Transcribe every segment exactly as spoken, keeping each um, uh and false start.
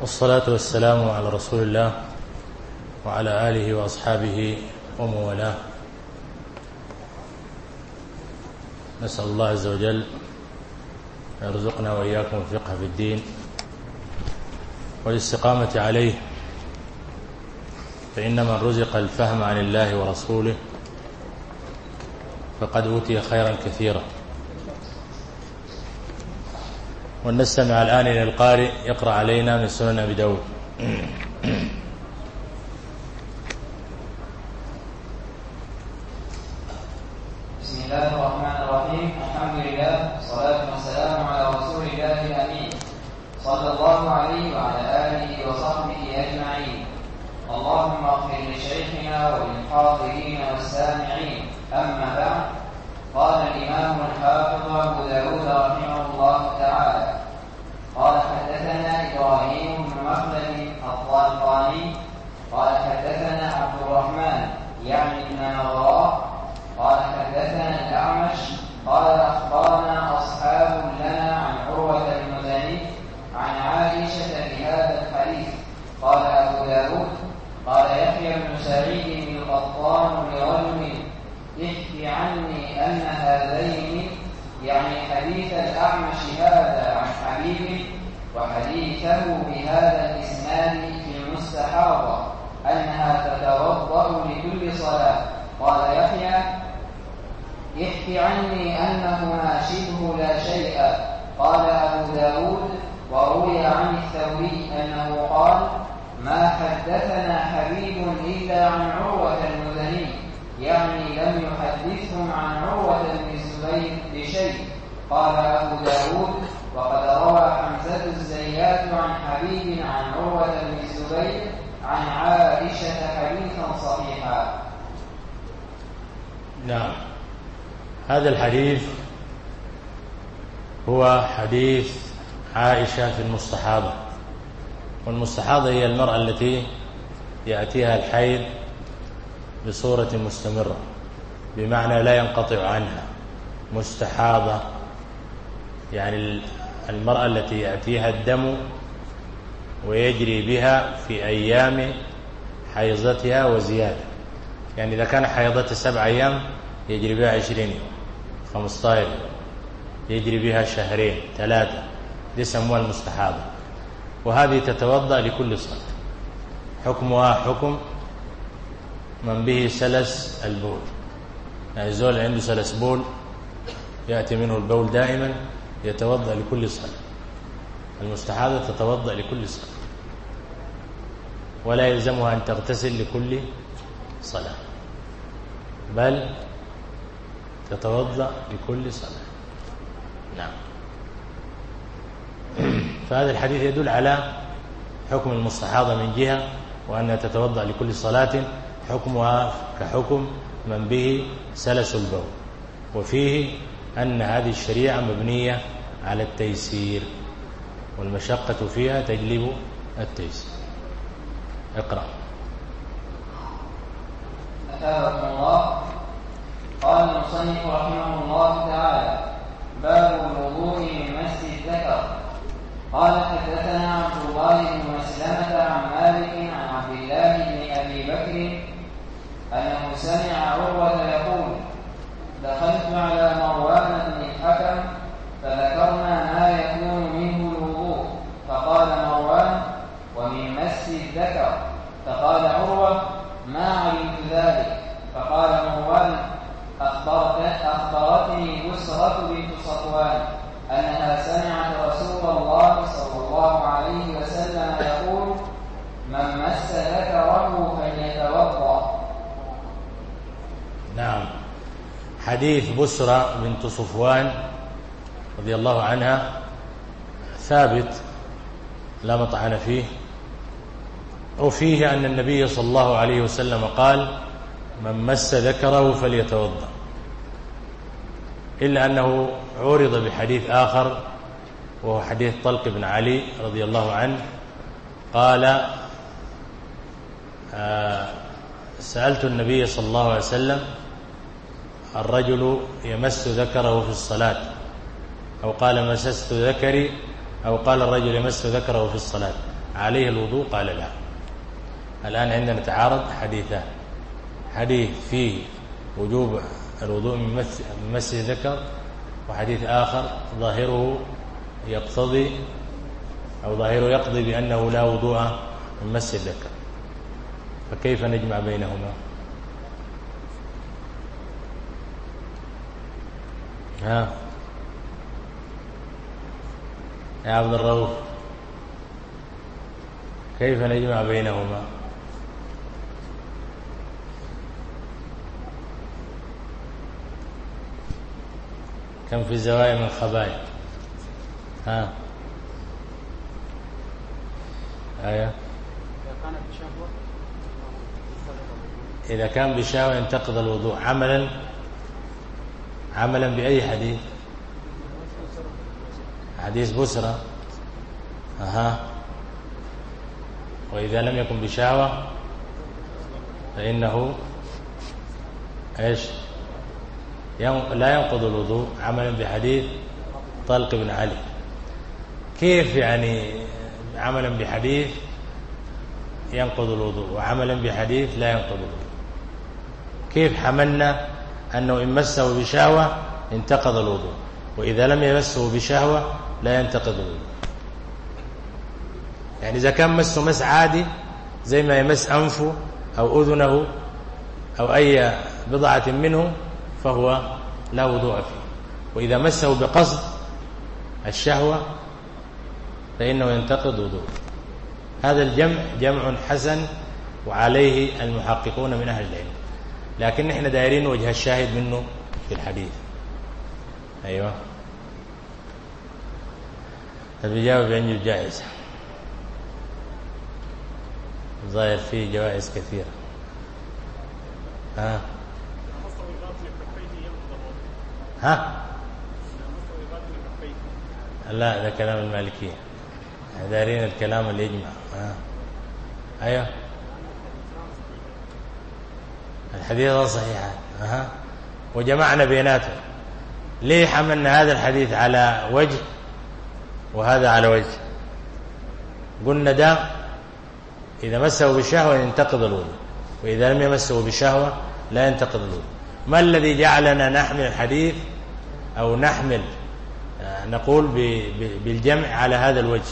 والصلاة والسلام على رسول الله وعلى آله وأصحابه ومن والاه. نسأل الله عز وجل أن يرزقنا وإياكم الفقه في الدين والاستقامة عليه، فإن من رزق الفهم عن الله ورسوله فقد أوتي خيرا كثيرا. ونستمع الآن إلى القارئ يقرأ علينا من سنن أبي داود. بسم الله الرحمن الرحيم. الحمد لله والصلاة والسلام على رسول الله الأمين صلى الله عليه وعلى آله وصحبه أجمعين. اللهم اغفر لشيخنا وللحاضرين والسامعين. أما بعد، قال الإمام الحافظ أبو داود رحمه الله تعالى: قال حدثنا إبراهيم بن مخلد الطالقاني قال حدثنا عبد الرحمن يعني بن نضراء قال حدثنا الأعمش قال أخبرنا أصحاب لنا عن عروة المزني عن عائشة بهذا الحديث. قال أبو داود: قال يحيى بن سعيد القطان لرجل: احكِ عني أن هذين، يعني حديث الأعمش هذا عن حبيب وحديثه بهذا الإسناد في المستحاضة أنها تتوضأ لكل صلاة. قال يحيى: احكِ عني أنهما شبه لا شيء. قال أبو داود: وروي عن الثوري أنه قال: ما حدثنا حبيب إلا عن عروة المزني، يعني لم يحدثهم عن عروة بن الزبير بشيء. قال أبو داود: وقد روى حمزة الزيات عن حبيب عن عروة بن الزبير عن عائشة حديثا صحيحا. نعم، هذا الحديث هو حديث عائشة في المستحاضة. والمستحاضة هي المرأة التي يأتيها الحيض بصورة مستمرة، بمعنى لا ينقطع عنها. مستحاضة يعني المرأة التي يأتيها الدم ويجري بها في أيام حيضتها وزيادة. يعني إذا كان حيضتها سبع أيام يجري بها عشرين يوم، خمسة عشر، يجري بها شهرين ثلاثة، دي سموها المستحاضة. وهذه تتوضأ لكل صلاة. حكمها حكم من به سلس البول، يعني زول عنده سلس بول يأتي منه البول دائما يتوضأ لكل صلاة. المستحاضة تتوضأ لكل صلاة ولا يلزمها أن تغتسل لكل صلاة، بل تتوضأ لكل صلاة. نعم. فهذا الحديث يدل على حكم المستحاضة من جهة، وأنها تتوضأ لكل صلاة، حكمها كحكم من به سلس البول. وفيه أن هذه الشريعة مبنية على التيسير، والمشقة فيها تجلب التيسير. اقرأ. أثابكم الله. قال المصنف رحمه الله تعالى: باب الوضوء من مس الذكر. قال حدثنا عبد الله بن مسلمة عن مالك عن عبد الله بن أبي بكر أنه سمع عروة يقول: دخلت على مروان بن الحكم فذكرنا ما يكون منه الوضوء، فقال مروان: ومن مس الذكر. فقال عروة: ما علمت ذلك. فقال مروان: أخبرتني بسرة بنت صفوان أنها سمعت رسول الله صلى الله عليه وسلم يقول: من مس ذكره فليتوضأ. نعم. حديث بسرة بنت صفوان رضي الله عنها ثابت لا مطعن فيه، وفيه أن النبي صلى الله عليه وسلم قال: من مس ذكره فليتوضأ، إلا أنه عورض بحديث آخر وهو حديث طلق بن علي رضي الله عنه قال: آه سألت النبي صلى الله عليه وسلم: الرجل يمس ذكره في الصلاة، أو قال مسست ذكري، أو قال الرجل يمس ذكره في الصلاة، عليه الوضوء؟ قال لا. الآن عندنا تعارض حديثان، حديث فيه وجوب الوضوء من مس الذكر، وحديث آخر ظاهره يقتضي أو ظاهره يقضي بأنه لا وضوء من مس الذكر، فكيف نجمع بينهما؟ ها يا عبد الرؤوف، كيف نجمع بينهما؟ كم في الزوايا من خبايا؟ ها آية إذا كان بشهوة ينتقض الوضوء عملا عملا بأي حديث؟ حديث بسرة. أها. وإذا لم يكن بشهوة فإنه إيش؟ لا ينقض الوضوء عملا بحديث طلق بن علي. كيف يعني عملا بحديث ينقض الوضوء وعملا بحديث لا ينقض الوضوء؟ كيف حملنا أنه إن مسه بشهوة انتقض الوضوء، وإذا لم يمسه بشهوة لا ينتقض الوضوء؟ يعني إذا كان مسه مس عادي زي ما يمس أنفه أو أذنه أو أي بضعة منه فهو لا وضوء فيه، وإذا مسه بقصد الشهوة فإنه ينتقض وضوء. هذا الجمع جمع حسن وعليه المحققون من أهل العلم، لكن نحن دايرين وجه الشاهد منه في الحديث. أيوة الإجابة عنده جائزة، ظاهر فيه جوائز كثيرة. ها ها لا، ده كلام المالكية، دارين الكلام اللي يجمع. ها أيوة الحديث صحيح. أها وجمعنا بيناته. ليه حملنا هذا الحديث على وجه وهذا على وجه؟ قلنا ده إذا مسه بشهوة ينتقض الوضوء، وإذا لم يمسه بشهوة لا ينتقض الوضوء. ما الذي جعلنا نحمل الحديث أو نحمل نقول بالجمع على هذا الوجه؟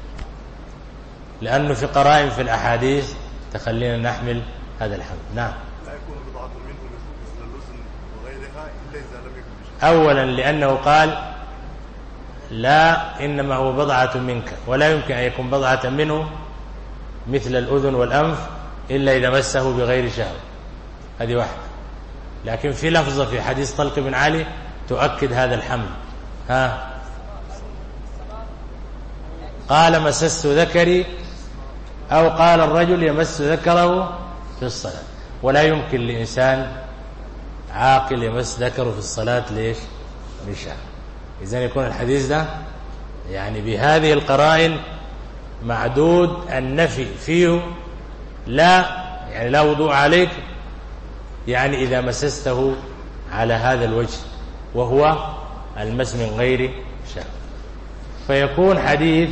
لأنه في قرائن في الأحاديث تخلينا نحمل هذا الحمل. نعم. لا يكون بضعة منه مثل اللسن وغيرها إلا إذا لم يكن بشهوة. أولا لأنه قال لا، إنما هو بضعة منك، ولا يمكن أن يكون بضعة منه مثل الأذن والأنف إلا إذا مسه بغير شهوة. هذه واحدة. لكن في لفظة في حديث طلق بن علي تؤكد هذا الحمل. ها قال مسست ذكري، أو قال الرجل يمس ذكره في الصلاة. ولا يمكن لإنسان عاقل يمس ذكره في الصلاة. ليش؟ بشهوة. إذن يكون الحديث ده يعني بهذه القرائن معدود النفي فيه لا، يعني لا وضوء عليك، يعني إذا مسسته على هذا الوجه وهو المس من غير شهوة. فيكون حديث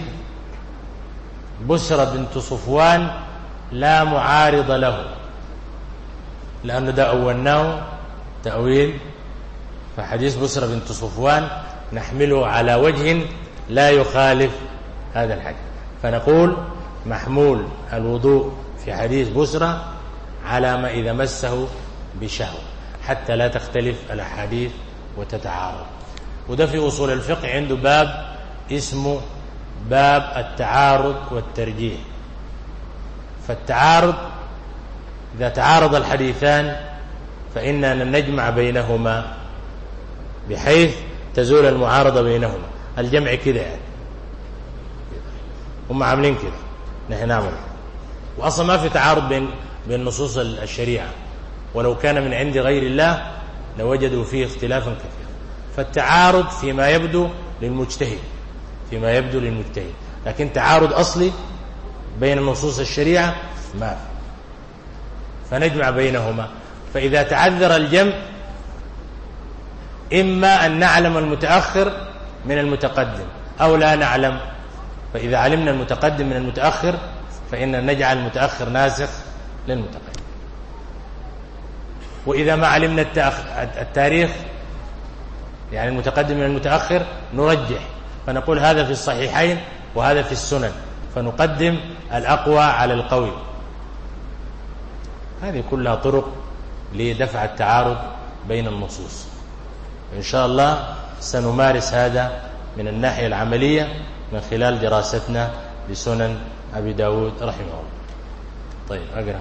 بسرة بنت صفوان لا معارض له، لأنه ده أولناه تأويل. فحديث بسرة بنت صفوان نحمله على وجه لا يخالف هذا الحديث، فنقول محمول الوضوء في حديث بسرة على ما إذا مسه بشهوة، حتى لا تختلف الأحاديث وتتعارض. وده في أصول الفقه عنده باب اسمه باب التعارض والترجيح. فالتعارض إذا تعارض الحديثان فإننا نجمع بينهما بحيث تزول المعارضة بينهما. الجمع كده يعني هم عاملين كده، نحن نعمل. وأصلا ما في تعارض بين بين نصوص الشريعة، ولو كان من عند غير الله لوجدوا فيه اختلافا كثيرا. فالتعارض فيما يبدو للمجتهد فيما يبدو للمجتهد لكن تعارض أصلي بين نصوص الشريعة ما في، فنجمع بينهما. فإذا تعذر الجمع إما أن نعلم المتأخر من المتقدم أو لا نعلم، فإذا علمنا المتقدم من المتأخر فإن نجعل المتأخر ناسخ للمتقدم. وإذا ما علمنا التاريخ يعني المتقدم من المتأخر نرجح فنقول هذا في الصحيحين وهذا في السنن، فنقدم الأقوى على القوي. هذه كلها طرق لدفع التعارض بين النصوص. إن شاء الله سنمارس هذا من الناحية العملية من خلال دراستنا لسنن أبي داود رحمه الله. طيب أقرأ.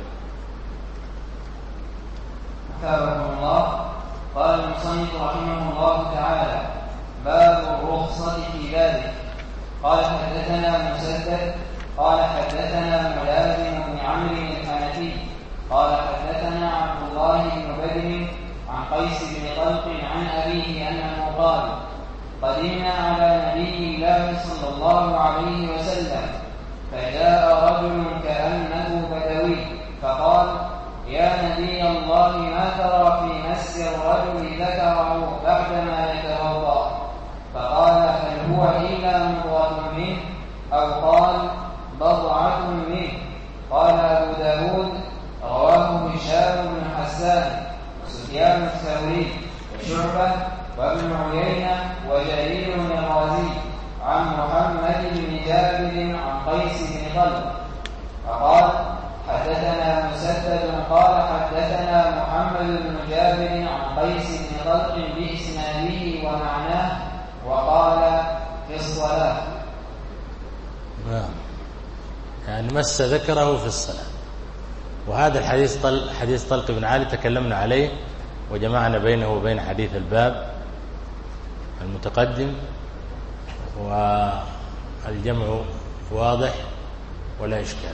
حفظكم الله. قال المصنف رحمه الله تعالى: باب الرخصة في ذلك. قال حدثنا مسدد قال حدثنا ملازم بن عمرو الحنفي قال حدثنا عبد الله بن بدر عن قيس بن طلق عن أبيه أنه قال: قدمنا على نبي الله صلى الله عليه وسلم فجاء رجل كأنه بدوي فقال: يا نبي الله، ما ترى في مس الرجل ذكره بعدما يتوضأ؟ فقال: هل هو إلا مضغة منه؟ أو قال: بضعة منه. قال أبو داود: رواه هشام بن حسان وسفيان الثوري وشعبة وابن عيينة وجرير الرازي عن محمد بن جابر عن قيس بن طلق فقال: حدثنا مسدد قال حدثنا محمد بن جابر عن قيس بن طلق بإسناده ومعناه وقال: في الصلاة. نعم، يعني مس ذكره في الصلاة. وهذا الحديث طل... حديث طلق بن علي تكلمنا عليه وجمعنا بينه وبين حديث الباب المتقدم، والجمع واضح ولا إشكال.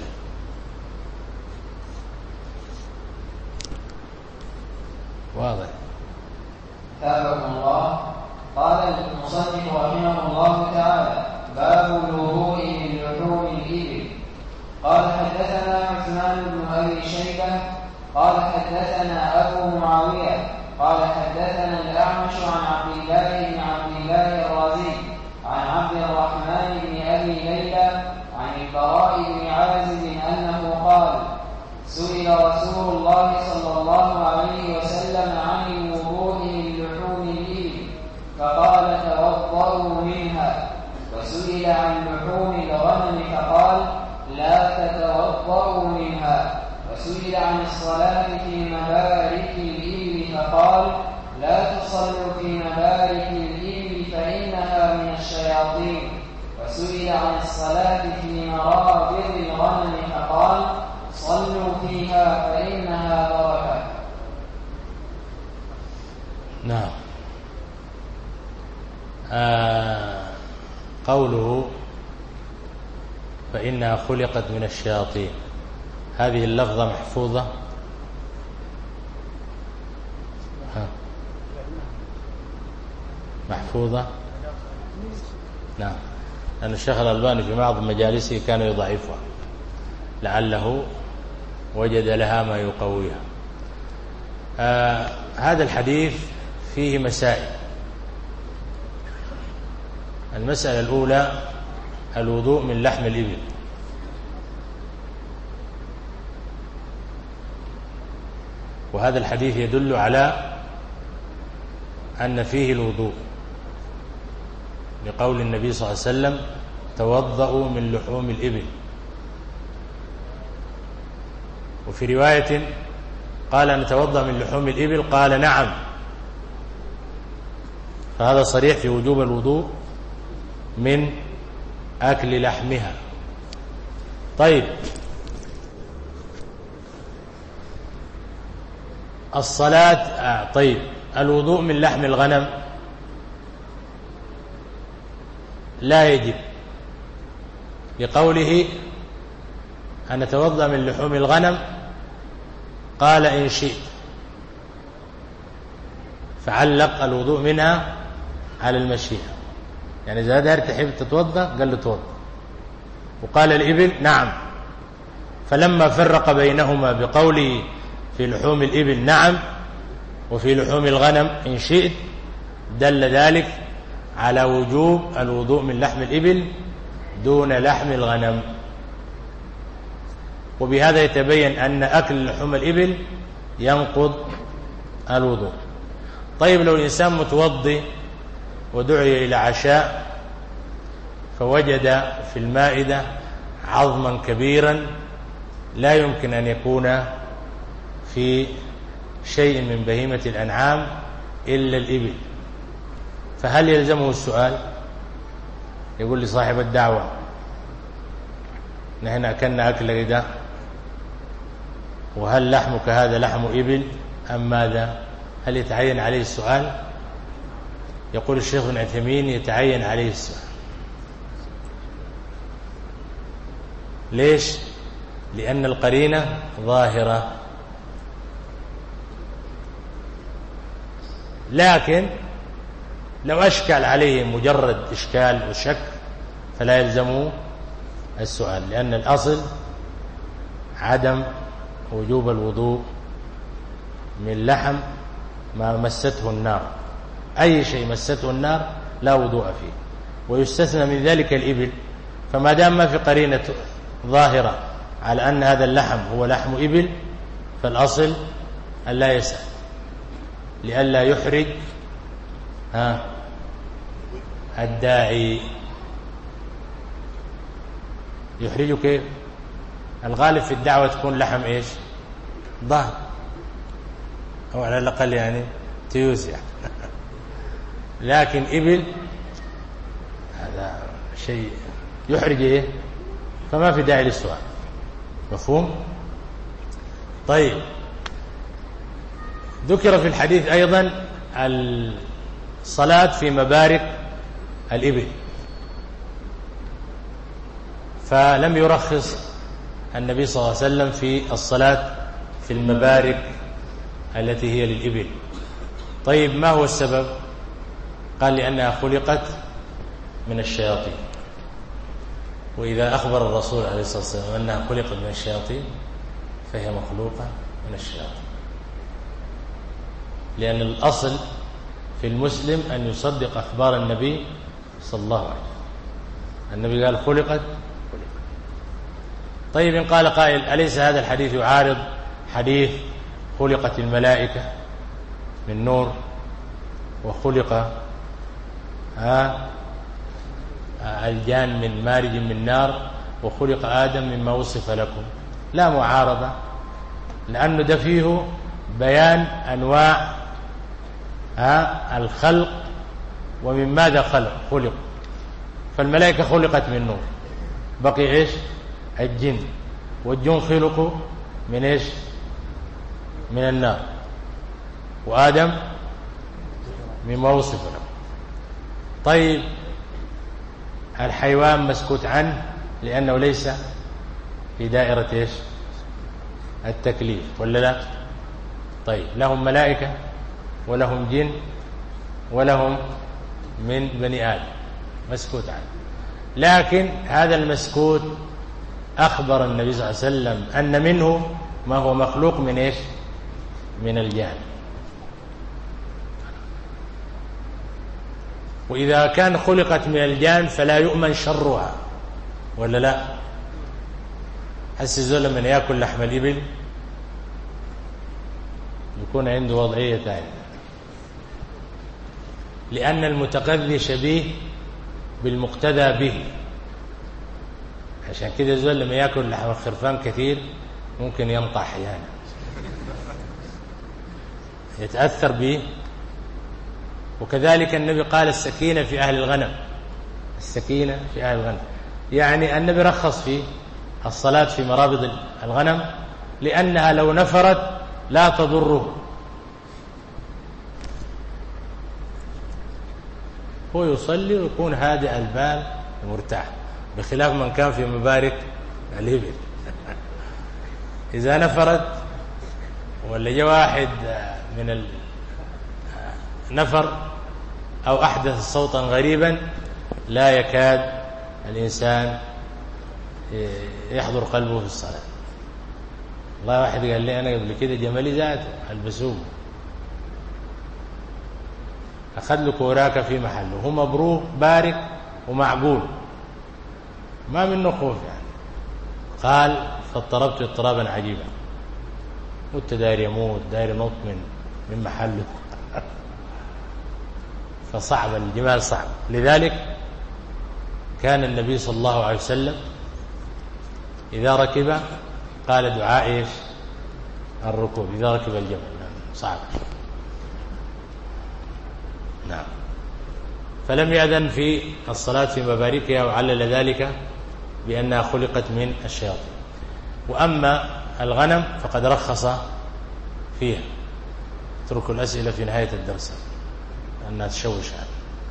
واضح. تابعكم الله. قال المصنف رحمه الله تعالى: باب الوضوء من لحوم الإبل. قال حدثنا عثمان بن أبي شيبة قال حدثنا أبو معاوية قال حدثنا الأعمش عن عبد الله بن عبد الله الرازي عن عبد الرحمن بن أبي ليلى عن البراء بن عازب أنه قال: سئل رسول الله صلى الله عليه وسلم عن الوضوء من لحوم الإبل فقال: توضؤوا منها. وسئل عن لحوم الغنم فقال: لا تتوضؤوا منها. وسئل عن الصلاة في مبارك الإبل فقال: لا تصلوا في مبارك الإبل فإنها من الشياطين. وسئل عن الصلاة في مرابض الغنم فقال: صلوا فيها فإنها بركة. نعم. آه قوله فإنها خلقت من الشياطين، هذه اللفظة محفوظة؟ ها. محفوظة؟ نعم، لأن الشيخ الألباني في بعض مجالسه كان يضعفها لعله وجد لها ما يقويها. آه هذا الحديث فيه مسائل. المسألة الأولى: الوضوء من لحم الإبل. وهذا الحديث يدل على أن فيه الوضوء لقول النبي صلى الله عليه وسلم: توضؤوا من لحوم الإبل. وفي رواية قال: نتوضأ من لحوم الإبل؟ قال: نعم. فهذا صريح في وجوب الوضوء من أكل لحمها. طيب، الصلاة آه طيب الوضوء من لحم الغنم لا يجب، لقوله: أن نتوضأ من لحوم الغنم، قال: إن شئت. فعلق الوضوء منها على المشيئة، يعني إذا دار تحب تتوضأ قال له توضأ. وقال الإبل: نعم. فلما فرق بينهما بقوله في لحوم الإبل نعم وفي لحوم الغنم إن شئت، دل ذلك على وجوب الوضوء من لحم الإبل دون لحم الغنم. وبهذا يتبين أن أكل لحوم الإبل ينقض الوضوء. طيب لو الإنسان متوضي ودعي إلى عشاء فوجد في المائدة عظما كبيرا لا يمكن أن يكون في شيء من بهيمة الأنعام إلا الإبل، فهل يلزمه السؤال؟ يقول لي صاحب الدعوة نحن أكلنا أكل غداء، وهل لحمك هذا لحم إبل أم ماذا؟ هل يتعين عليه السؤال؟ يقول الشيخ ابن عثيمين يتعين عليه السؤال. ليش؟ لأن القرينة ظاهرة. لكن لو أشكل عليه مجرد إشكال وشك فلا يلزمه السؤال، لأن الأصل عدم وجوب الوضوء من لحم ما مسته النار. أي شيء مسته النار لا وضوء فيه، ويستثنى من ذلك الإبل. فما دام ما في قرينة ظاهرة على أن هذا اللحم هو لحم إبل فالأصل أن لا يسأل، لئلا يحرج ها الداعي. يحرجه كيف؟ الغالب في الدعوة تكون لحم إيش؟ ضهر، أو على الأقل يعني تيوس يعني. لكن إبل هذا شيء يحرج إيه؟ فما في داعي للسؤال. مفهوم؟ طيب، ذكر في الحديث أيضا الصلاة في مبارك الإبل، فلم يرخص النبي صلى الله عليه وسلم في الصلاة في المبارك التي هي للإبل. طيب ما هو السبب؟ قال لأنها خلقت من الشياطين، وإذا أخبر الرسول عليه الصلاة والسلام أنها خلقت من الشياطين فهي مخلوقة من الشياطين، لأن الأصل في المسلم أن يصدق أخبار النبي صلى الله عليه وسلم. النبي قال خلقت. طيب إن قال قائل أليس هذا الحديث يعارض حديث خلقت الملائكة من نور وخلق ها الجان من مارج من نار وخلق آدم مما وصف لكم؟ لا معارضة، لأنه ده فيه بيان أنواع ها الخلق ومن ماذا خلق خلق. فالملائكة خلقت من نور، بقي إيش؟ الجن، والجن خلقوا من إيش؟ من النار، وآدم مما وصف له. طيب الحيوان مسكوت عنه لأنه ليس في دائرة إيش؟ التكليف، ولا لا؟ طيب لهم ملائكة ولهم جن ولهم من بني آدم مسكوت عنه، لكن هذا المسكوت أخبر النبي صلى الله عليه وسلم أن منه ما هو مخلوق من إيش؟ من الجان. وإذا كان خلقت من الجان فلا يؤمن شرها، ولا لا؟ حس الزول من يأكل لحم الإبل يكون عنده وضعية ثانية، لأن المتقذي شبيه بالمقتدى به. عشان كده الزول لما يأكل لحم الخرفان كثير ممكن ينطع أحيانا، يتأثر به. وكذلك النبي قال السكينة في أهل الغنم، السكينة في أهل الغنم، يعني النبي رخص في الصلاة في مرابض الغنم لأنها لو نفرت لا تضره، هو يصلي ويكون هادئ البال ومرتاح، بخلاف من كان في مبارك الإبل. إذا نفرت ولا جاء واحد من النفر أو أحدث صوتا غريبا لا يكاد الإنسان يحضر قلبه في الصلاة. الله واحد قال لي أنا قبل كده جمالي ذاته البسوم أخذ له كوراكة في محله، هو مبروك بارك ومعقول، ما منه خوف يعني. قال فاضطربت اضطرابا عجيبا، قلت داير يموت، داير ينط من من محله. فصعب الجمال صعب. لذلك كان النبي صلى الله عليه وسلم إذا ركب قال دعاء إيش؟ الركوب إذا ركب الجمل. صعب. نعم. فلم يأذن في الصلاة في مباركها، وعلل ذلك بأنها خلقت من الشياطين. وأما الغنم فقد رخص فيها. اتركوا الأسئلة في نهاية الدرس أنها تشوش عنه.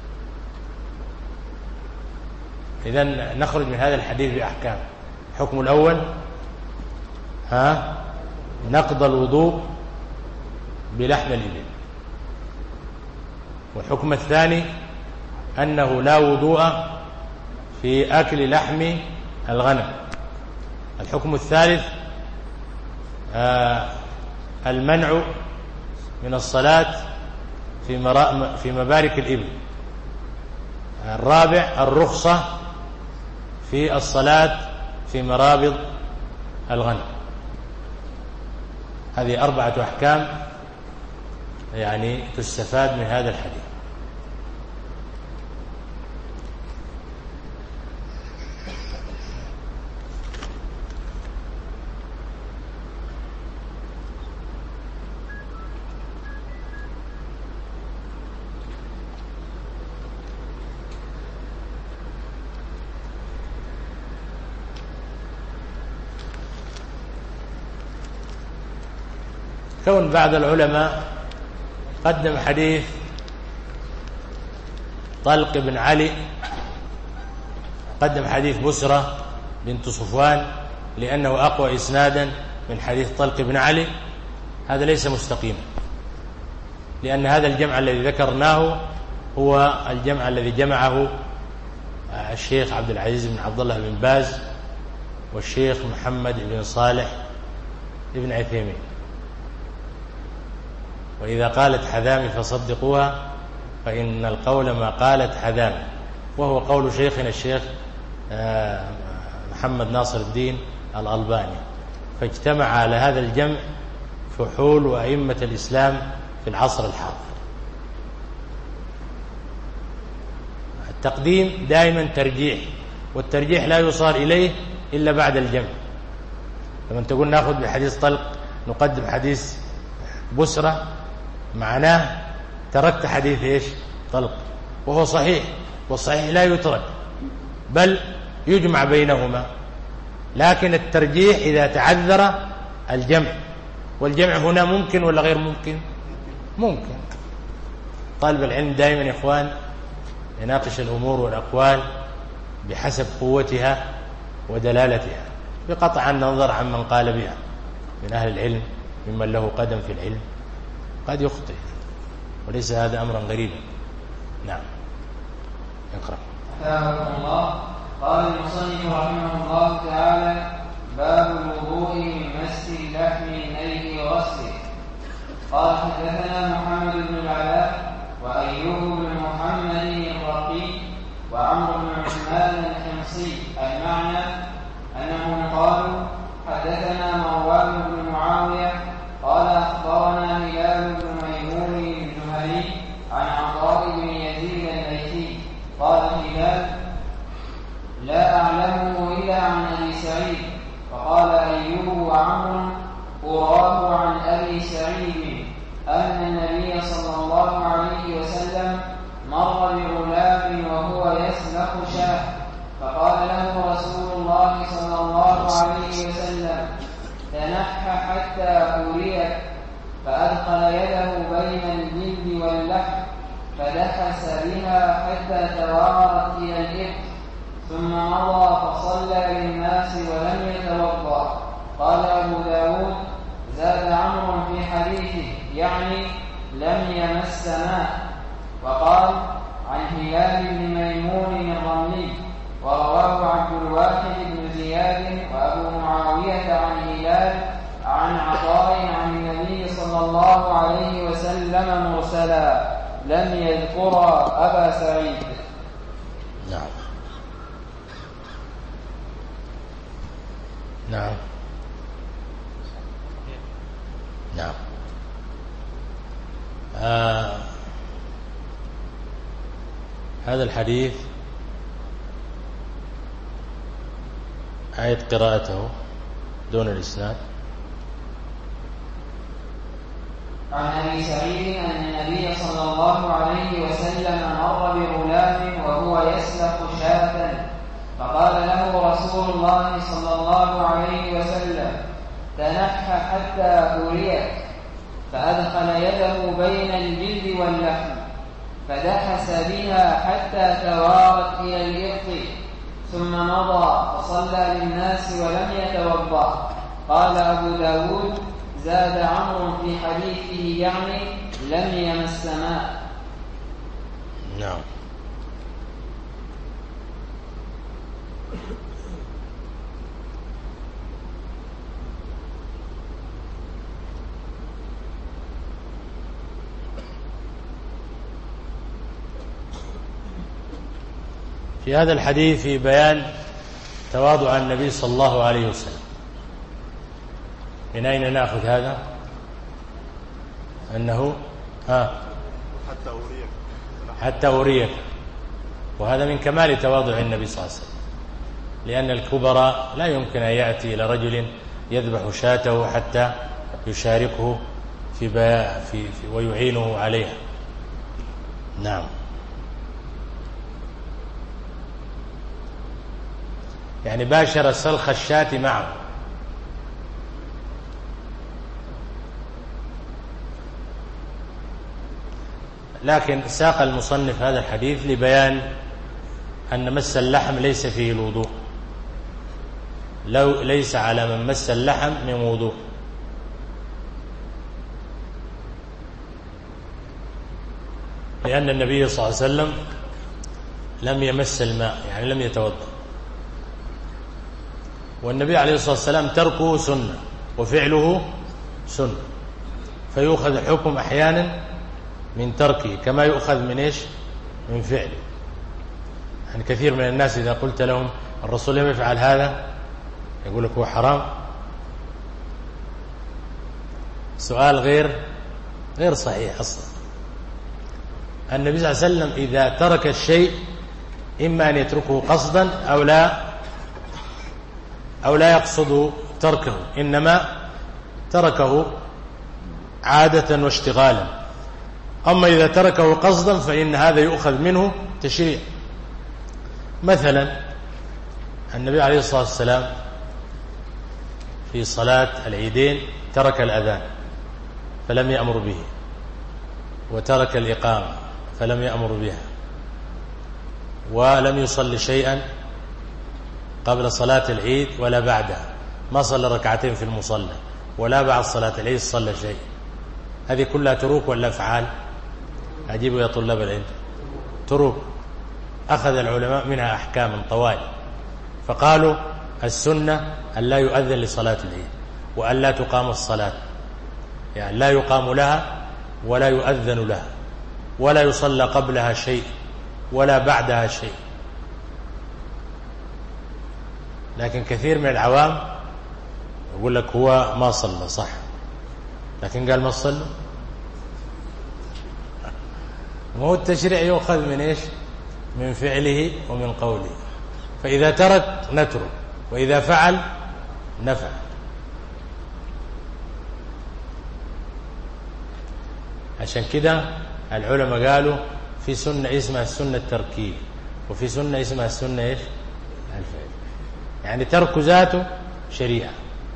إذن نخرج من هذا الحديث بأحكام. الحكم الأول ها نقض الوضوء بلحم الإبل. والحكم الثاني أنه لا وضوء في أكل لحم الغنم. الحكم الثالث آه المنع من الصلاة في, في مبارك الإبل. الرابع الرخصة في الصلاة في مرابض الغنم. هذه أربعة أحكام يعني تستفاد من هذا الحديث. كون بعض العلماء قدم حديث طلق بن علي، قدم حديث بسرة بنت صفوان لأنه أقوى إسنادا من حديث طلق بن علي، هذا ليس مستقيما، لأن هذا الجمع الذي ذكرناه هو الجمع الذي جمعه الشيخ عبد العزيز بن عبد الله بن باز والشيخ محمد بن صالح بن عثيمين. وإذا قالت حذامي فصدقوها فإن القول ما قالت حذامي، وهو قول شيخنا الشيخ محمد ناصر الدين الألباني. فاجتمع على هذا الجمع فحول وأئمة الإسلام في العصر الحاضر. التقديم دائما ترجيح، والترجيح لا يصار إليه إلا بعد الجمع. لما تقول نأخذ بحديث طلق نقدم حديث بسرة، معناه تركت حديث إيش؟ طلق، وهو صحيح، والصحيح لا يترك بل يجمع بينهما. لكن الترجيح إذا تعذر الجمع، والجمع هنا ممكن ولا غير ممكن؟ ممكن. طالب العلم دائما يا إخوان يناقش الأمور والأقوال بحسب قوتها ودلالتها، بقطع النظر عن من قال بها من أهل العلم ممن له قدم في العلم. قد يخطئ وليس هذا أمرا غريبا. نعم. اقرأ. أثابكم الله. قال المصنف رحمه الله تعالى: باب الوضوء من مس اللحم النيل وغسله. قال حدثنا محمد بن العلاء وأيوب بن محمد الرقي وعمرو بن عثمان الحمصي. المعنى أنهم قالوا حدثنا مروان بن معاوية قال أخبرنا هلال بن ميمون الجهني عن عطاء بن يزيد الليثي قال هلال: لا أعلمه إلا عن أبي سعيد. فقال أيوب وعمر: أراه عن أبي سعيد أن النبي صلى الله عليه وسلم مر بغلام وهو يسلخ شاه، فقال له رسول الله صلى الله عليه وسلم: تنحى حتى أريك. فأدخل يده بين الجلد واللحم فدحس بها حتى توارت إلى الإبط، ثم مضى فصلى للناس ولم يتوضأ. قال أبو داود: زاد عمرو في حديثه يعني لم يمس ماء. وقال عن هلال بن ميمون الرملي ورواه عبد الواحد بن زياد وأبو معاوية عن هلال عن عطاء عن النبي صلى الله عليه وسلم مرسلا، لم يذكر أبا سعيد. نعم. نعم نعم. آه هذا الحديث أعيد قراءته دون الإسناد. عن أبي سعيد أن النبي صلى الله عليه وسلم مر بغلام وهو يسلخ شاة فقال له رسول الله صلى الله عليه وسلم تنحى حتى أريك، فأدخل يده بين الجلد واللحم فدحس بها حتى توارت إلى الإبط ثم مضى فصلى للناس ولم يتوضأ. قال أبو داود زاد عمرو في حديثه يعني لم يمس ماء. نعم. في هذا الحديث في بيان تواضع النبي صلى الله عليه وسلم. من أين نأخذ هذا؟ أنه ها حتى أريك حتى أريك، وهذا من كمال تواضع النبي صلى الله عليه وسلم، لأن الكبراء لا يمكن أن يأتي إلى رجل يذبح شاته حتى يشاركه في, في, في ويعينه عليها. نعم. يعني باشر سلخ الشاة معه. لكن ساق المصنف هذا الحديث لبيان أن مس اللحم ليس فيه الوضوء، لو ليس على من مس اللحم من وضوء، لأن النبي صلى الله عليه وسلم لم يمس الماء، يعني لم يتوضأ. والنبي عليه الصلاة والسلام تركه سنة وفعله سنة، فيؤخذ الحكم أحيانا من تركه كما يؤخذ من إيش؟ من فعله. يعني كثير من الناس إذا قلت لهم الرسول لم يفعل هذا يقول لك هو حرام. سؤال غير غير صحيح أصلا. النبي صلى الله عليه وسلم إذا ترك الشيء إما أن يتركه قصدا أو لا أو لا يقصد تركه، إنما تركه عادة واشتغالا. أما إذا تركه قصدا فإن هذا يؤخذ منه تشريع. مثلا النبي عليه الصلاة والسلام في صلاة العيدين ترك الأذان فلم يأمر به، وترك الإقامة فلم يأمر بها، ولم يصلي شيئا قبل صلاة العيد ولا بعدها، ما صلى ركعتين في المصلى ولا بعد صلاة العيد صلى شيء. هذه كلها تروك ولا أفعال؟ أجيبوا يا طلاب العلم. تروك. أخذ العلماء منها أحكاما طوال، فقالوا السنة أن لا يؤذن لصلاة العيد، وأن لا تقام الصلاة، يعني لا يقام لها ولا يؤذن لها، ولا يصلى قبلها شيء ولا بعدها شيء. لكن كثير من العوام يقول لك هو ما صلى صح، لكن قال ما صلى. وهو التشريع يؤخذ من إيش؟ من فعله ومن قوله. فإذا ترك نترك، وإذا فعل نفعل. عشان كده العلماء قالوا في سنة اسمها السنة التركية، وفي سنة اسمها السنة إيش؟ الفعل. يعني ترك ذاته شريعة.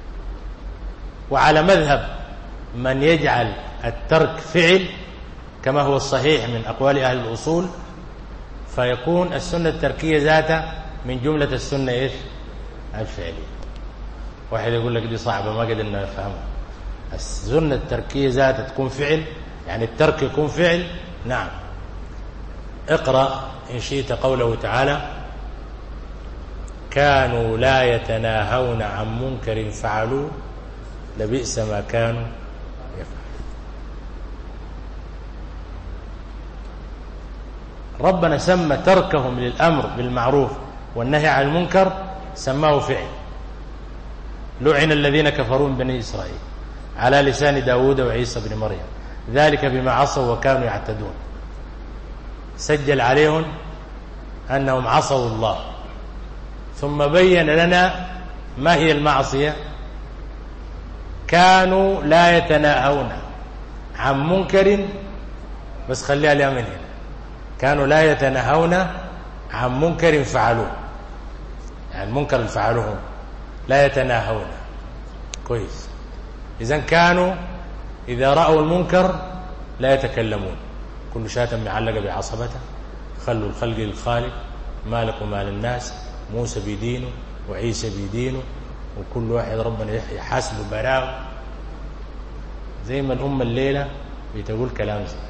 وعلى مذهب من يجعل الترك فعل كما هو الصحيح من أقوال أهل الأصول، فيكون السنة التركية ذاتها من جملة السنة إيش؟ الفعلية. واحد يقول لك دي صعبة ما قدرنا نفهمها. السنة التركية ذاتها تكون فعل، يعني الترك يكون فعل. نعم. اقرأ إن شئت قوله تعالى كانوا لا يتناهون عن منكر فعلوه لبئس ما كانوا يفعلون. ربنا سمى تركهم للأمر بالمعروف والنهي عن المنكر سماه فعل، لعن الذين كفروا من بني إسرائيل على لسان داود وعيسى بن مريم ذلك بما عصوا وكانوا يعتدون. سجل عليهم أنهم عصوا الله، ثم بين لنا ما هي المعصية. كانوا لا يتناهون عن منكر، بس خليها لها من هنا، كانوا لا يتناهون عن منكر فعلوه، يعني المنكر اللي فعلوه لا يتناهون. كويس. إذن كانوا إذا رأوا المنكر لا يتكلمون. كل شاة معلقة بعصبته، خلوا الخلق للخالق، مالك ومال الناس، موسى بيدينه وعيسى بيدينه، وكل واحد ربنا يحاسبه براءه. زي ما الأمة الليلة بتقول كلام زي.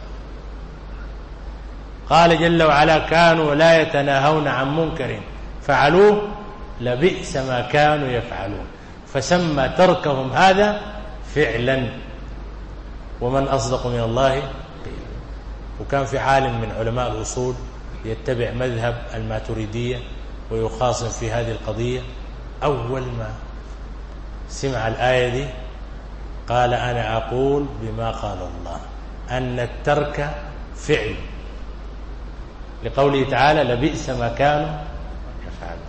قال جل وعلا كانوا لا يتناهون عن منكر فعلوه لبئس ما كانوا يفعلون، فسمى تركهم هذا فعلا. ومن أصدق من الله قيلا. وكان في عالم من علماء الأصول يتبع مذهب الماتريدية ويخاصم في هذه القضية، أول ما سمع الآية دي قال أنا أقول بما قال الله أن الترك فعل، لقوله تعالى لبئس ما كانوا يفعلون.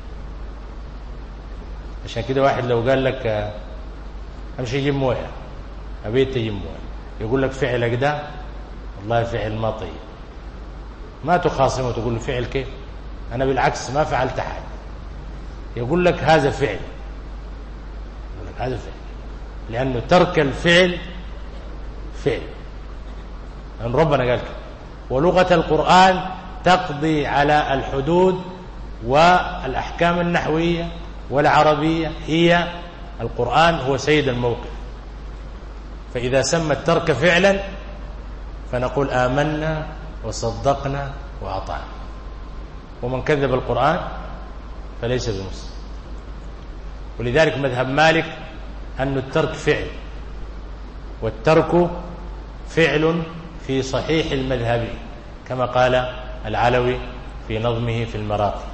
عشان كده واحد لو قال لك امشي جيب مويه، ابيت تجيب مويه، يقول لك فعلك ده والله فعل ما طيب، ما تخاصمه وتقول له فعل كيف، انا بالعكس ما فعلت حاجه، يقول لك هذا فعل، يقول لك هذا فعل، لانه ترك الفعل فعل، لأن ربنا قال كده. ولغه القرآن تقضي على الحدود والأحكام النحوية والعربية، هي القرآن هو سيد الموقف. فإذا سمى الترك فعلا فنقول آمنا وصدقنا وأطعنا، ومن كذب القرآن فليس بمسلم. ولذلك مذهب مالك أن الترك فعل، والترك فعل في صحيح المذهب كما قال العلوي في نظمه في المراقي.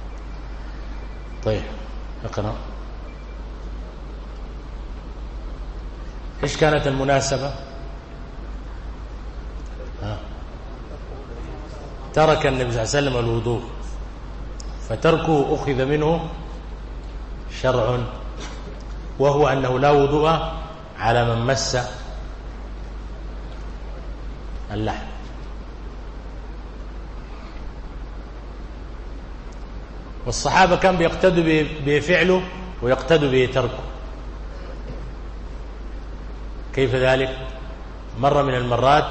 طيب اقرأ. ايش كانت المناسبة؟ ها. ترك النبي صلى الله عليه وسلم الوضوء، فتركه أخذ منه شرع، وهو أنه لا وضوء على من مس اللحم. والصحابة كان بيقتدوا بفعله ويقتدوا بتركه. كيف ذلك؟ مرة من المرات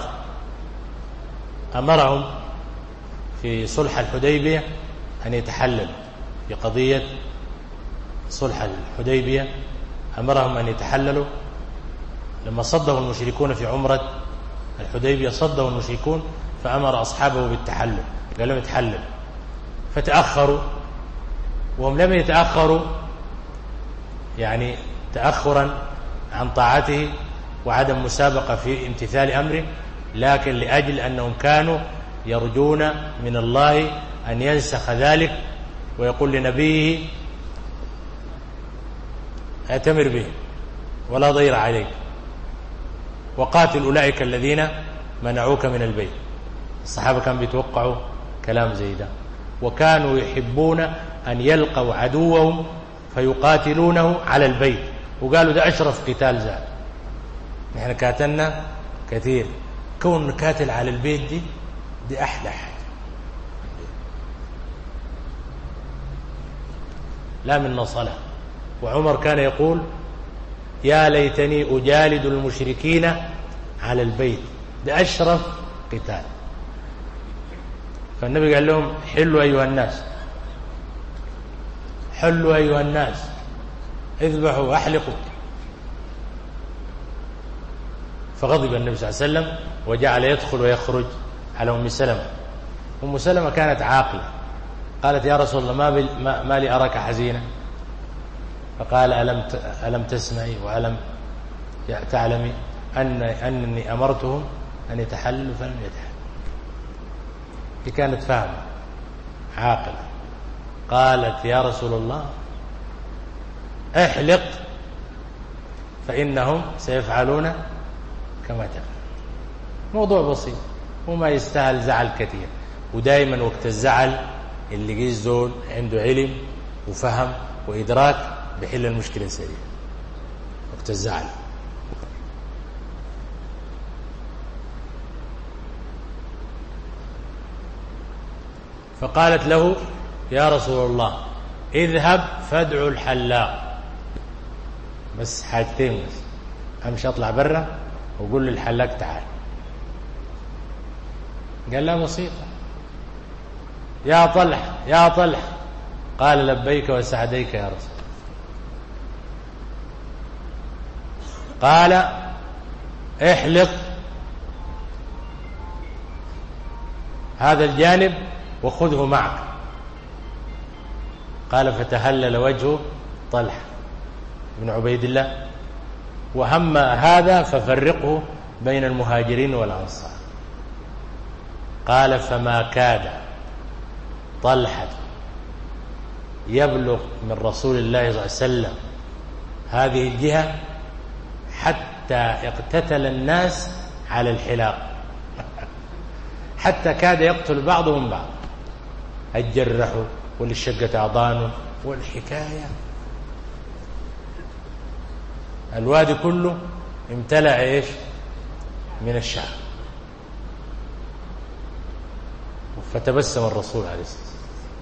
أمرهم في صلح الحديبية أن يتحللوا، في قضية صلح الحديبية أمرهم أن يتحللوا. لما صده المشركون في عمرة الحديبية صده المشركون فأمر أصحابه بالتحلل، قال لهم يتحلل، فتأخروا، وهم لم يتأخروا يعني تأخرا عن طاعته وعدم مسابقة في امتثال أمره، لكن لأجل أنهم كانوا يرجون من الله أن ينسخ ذلك ويقول لنبيه أتمر به ولا ضير عليك وقاتل أولئك الذين منعوك من البيت. الصحابة كانوا بيتوقعوا كلام زي ده، وكانوا يحبون أن يلقوا عدوهم فيقاتلونه على البيت، وقالوا ده أشرف قتال زاد، نحن كاتلنا كثير، كون نكاتل على البيت دي دي أحلى حاجة، لا من صلاة. وعمر كان يقول يا ليتني أجالد المشركين على البيت، ده أشرف قتال. فالنبي قال لهم حلوا أيها الناس، حلوا أيها الناس، اذبحوا واحلقوا. فغضب النبي صلى الله عليه وسلم وجعل يدخل ويخرج على أم سلمة. أم سلمة كانت عاقلة، قالت يا رسول الله ما, ما, ما لي أراك حزينة؟ فقال ألم, ألم تسمعي وألم تعلمي أن أنني أمرتهم أن يتحللوا فلم يتحللوا. دي كانت فاهمة عاقلة. قالت يا رسول الله احلق فإنهم سيفعلون كما تفعل. موضوع بسيط وما يستاهل زعل كثير. ودائما وقت الزعل اللي جه الزول عنده علم وفهم وإدراك بحل المشكلة سريع وقت الزعل. فقالت له يا رسول الله اذهب فادعو الحلاق، بس حاجتين بس، امشي اطلع برا وقول للحلاق تعال. قال لا بسيطة. يا طلحة يا طلحة، قال لبيك وسعديك يا رسول. قال احلق هذا الجانب وخذه معك. قال فتهلل وجه طلحة بن عبيد الله وهم هذا ففرقه بين المهاجرين والأنصار. قال فما كاد طلحة يبلغ من رسول الله صلى الله عليه وسلم هذه الجهة حتى اقتتل الناس على الحلاق، حتى كاد يقتل بعضهم بعض، الجرحوا واللي شقت أعضانه والحكاية. الوادي كله امتلأ ايش من الشعب. فتبسم الرسول عليه الصلاة والسلام.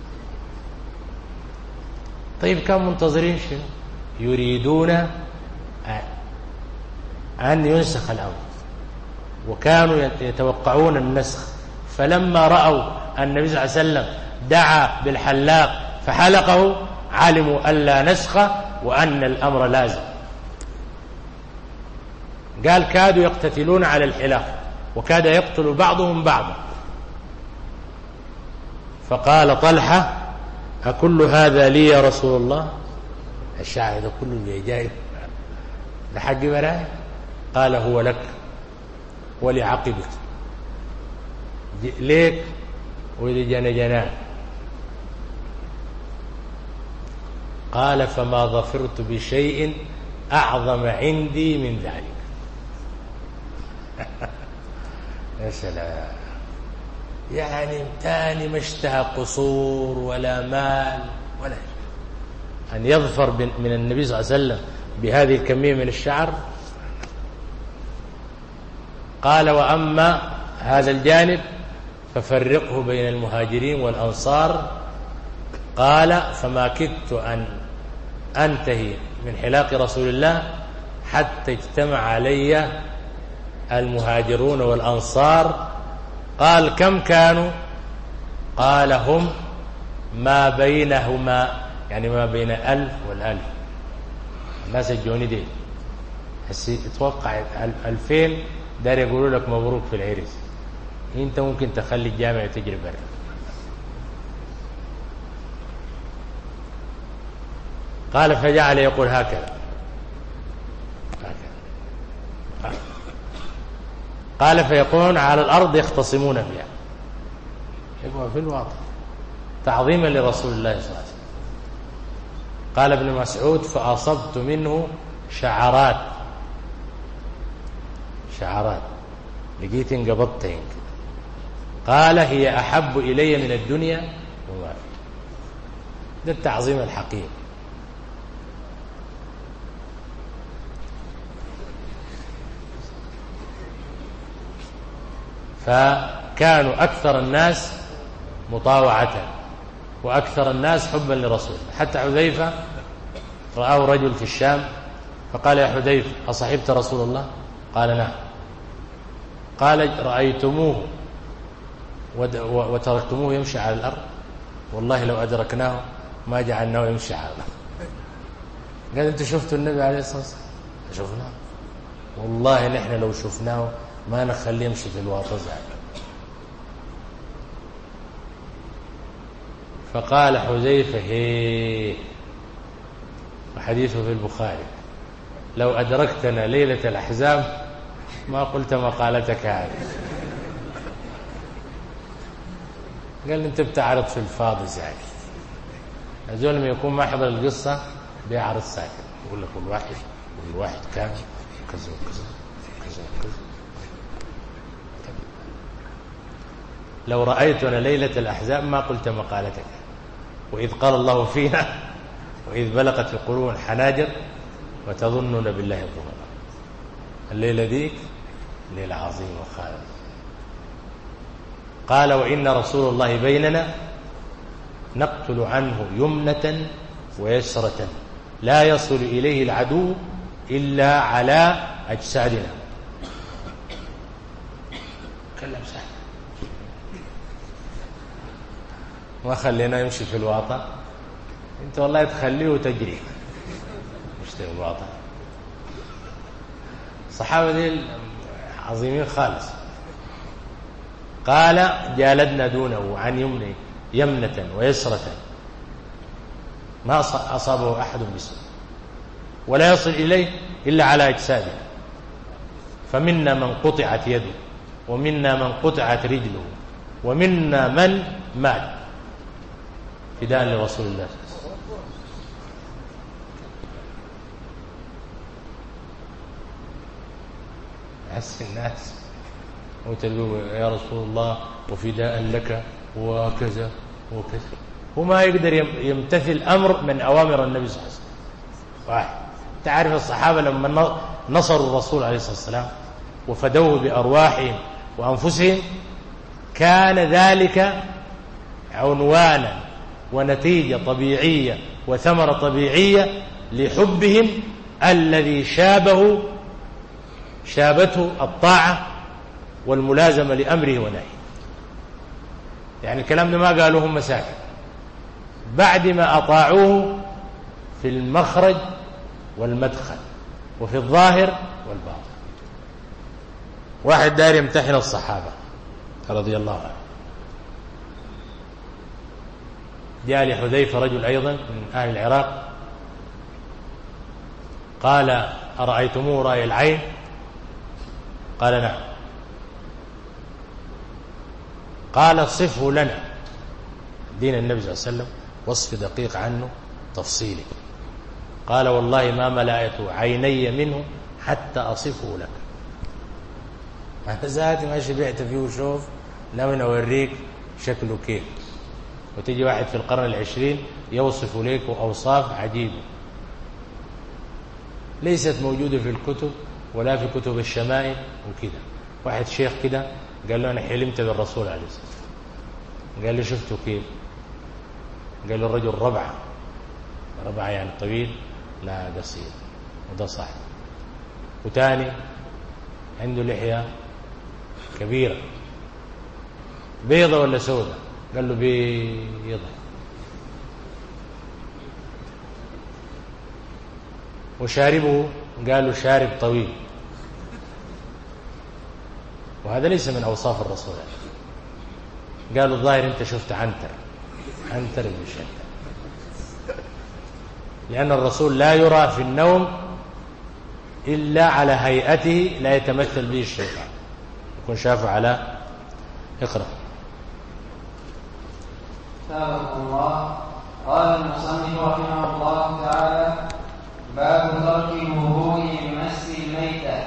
طيب كانوا منتظرين شنو؟ يريدون أن ينسخ الأمر، وكانوا يتوقعون النسخ. فلما رأوا النبي صلى الله عليه وسلم دعا بالحلاق فحلقه علموا ألا نسخ وأن الأمر لازم. قال كادوا يقتتلون على الحلاق وكاد يقتل بعضهم بعضا. فقال طلحة أكل هذا لي يا رسول الله؟ الشعر ده كله اللي جاي لحق براي؟ قال هو لك ولعقبك، ليك ولجنجنان. قال فما ظفرت بشيء أعظم عندي من ذلك. يا سلام، يعني تاني ما اشتهى قصور ولا مال ولا شيء، أن يظفر من النبي صلى الله عليه وسلم بهذه الكمية من الشعر. قال وأما هذا الجانب ففرقه بين المهاجرين والأنصار. قال فما كدت أن أنتهي من حلاق رسول الله حتى اجتمع علي المهاجرون والأنصار. قال كم كانوا؟ قال هم ما بينهما، يعني ما بين ألف والألف. الناس الجوني دي اتوقع ألفين دار يقولوا لك مبروك في العرس، انت ممكن تخلي الجامع تجري برا. قال فجعل يقول هكذا هكذا. قال فيقولون على الأرض يختصمون بها، يقول في الواقع تعظيما لرسول الله صلى الله عليه وسلم. قال ابن مسعود فأصبت منه شعرات شعرات لقيت انقبضتين. قال هي أحب إلي من الدنيا وما فيها. ده التعظيم الحقيقي. فكانوا أكثر الناس مطاوعة وأكثر الناس حبا لرسول الله. حتى حذيفة رآه رجل في الشام فقال يا حذيفة أصحبت رسول الله؟ قال نعم. قال رأيتموه وتركتموه يمشي على الأرض؟ والله لو أدركناه ما جعلناه يمشي على الأرض. قال أنت شفتوا النبي عليه الصلاة والسلام؟ شفناه والله نحن لو شفناه ما نخليه يمشي في الواطة زعل. فقال حذيفة هي، وحديثه في البخاري لو أدركتنا ليلة الأحزاب ما قلت مقالتك هذه. قال أنت بتعرض في الفاضي ساكت، الزول لما يكون ما حضر القصة بيعرض ساكت. يقول لك والواحد والواحد كان كذا وكذا كذا وكذا. لو رأيتنا ليلة الأحزاب ما قلت مقالتك. وإذ قال الله فينا وإذ بلغت في قلوب الحناجر وتظنون بالله الظنون. الليلة ديك ليلة عظيمة وخالد. قال وإن رسول الله بيننا نقتل عنه يمنة ويسرة لا يصل إليه العدو إلا على أجسادنا. كلام سهل ما خلينا يمشي في الواطة. انت والله تخليه وتجري مش في الواطة. الصحابة دي عظيمين خالص. قال جالدنا دونه عن يمنه يمنة ويسرة ما أصابه أحد بسوء ولا يصل إليه إلا على أجسادنا. فمنا من قطعت يده ومنا من قطعت رجله ومنا من مات فداء لرسول الله. حس الناس وتلقوا يا رسول الله وفداء لك وكذا وكذا. وما يقدر يمتثل أمر من أوامر النبي صلى الله عليه وسلم. واحد تعرف الصحابة لما نصروا الرسول عليه الصلاة والسلام وفدوه بأرواحهم وأنفسهم كان ذلك عنوانا ونتيجة طبيعية وثمرة طبيعية لحبهم الذي شابه شابته الطاعة والملازمة لأمره ونهيه. يعني الكلام ده ما قالوه هم مساكن، بعد ما أطاعوه في المخرج والمدخل وفي الظاهر والباطن. واحد دار يمتحن الصحابة رضي الله عنه، جاء لحذيفة رجل أيضا من أهل العراق قال أرأيتموه رأي العين؟ قال نعم. قال صفه لنا، دين النبي صلى الله عليه وسلم وصف دقيق عنه تفصيلي. قال والله ما ملأت عيني منه حتى أصفه لك. أنا ذاتي ما شبعت فيه وشوف لمن أوريك شكله كيف. وتجي واحد في القرن العشرين يوصف لك أوصاف عجيبة ليست موجودة في الكتب ولا في كتب الشمائل وكذا. واحد شيخ كده قال له أنا حلمت بالرسول عليه الصلاة والسلام. قال له شفته كيف؟ قال له الرجل ربعة، ربعة يعني طويل لا قصير، وده صح. وتاني عنده لحية كبيرة بيضة ولا سودة؟ قال له بيضة. وشاربه قال له شارب طويل. وهذا ليس من أوصاف الرسول. قالوا الظاهر أنت شفت عنتر، عنتر بن شدة، لأن الرسول لا يرى في النوم إلا على هيئته لا يتمثل به الشيطان. يكون شافه على اقرأ. تابعكم الله. قال المصنف رحمه الله تعالى: باب ترك الوضوء بمس الميتة.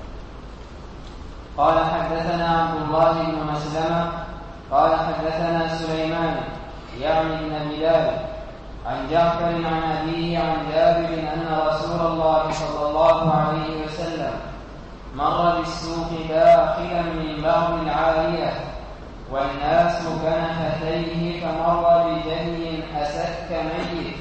قال حدثنا عبد الله بن مسلمة قال حدثنا سليمان يعني بن بلال عن جعفر عن أبيه عن جابر أن رسول الله صلى الله عليه وسلم مر بالسوق داخلا من بعض العالية والناس كنفتيه فمر بجني أسك ميت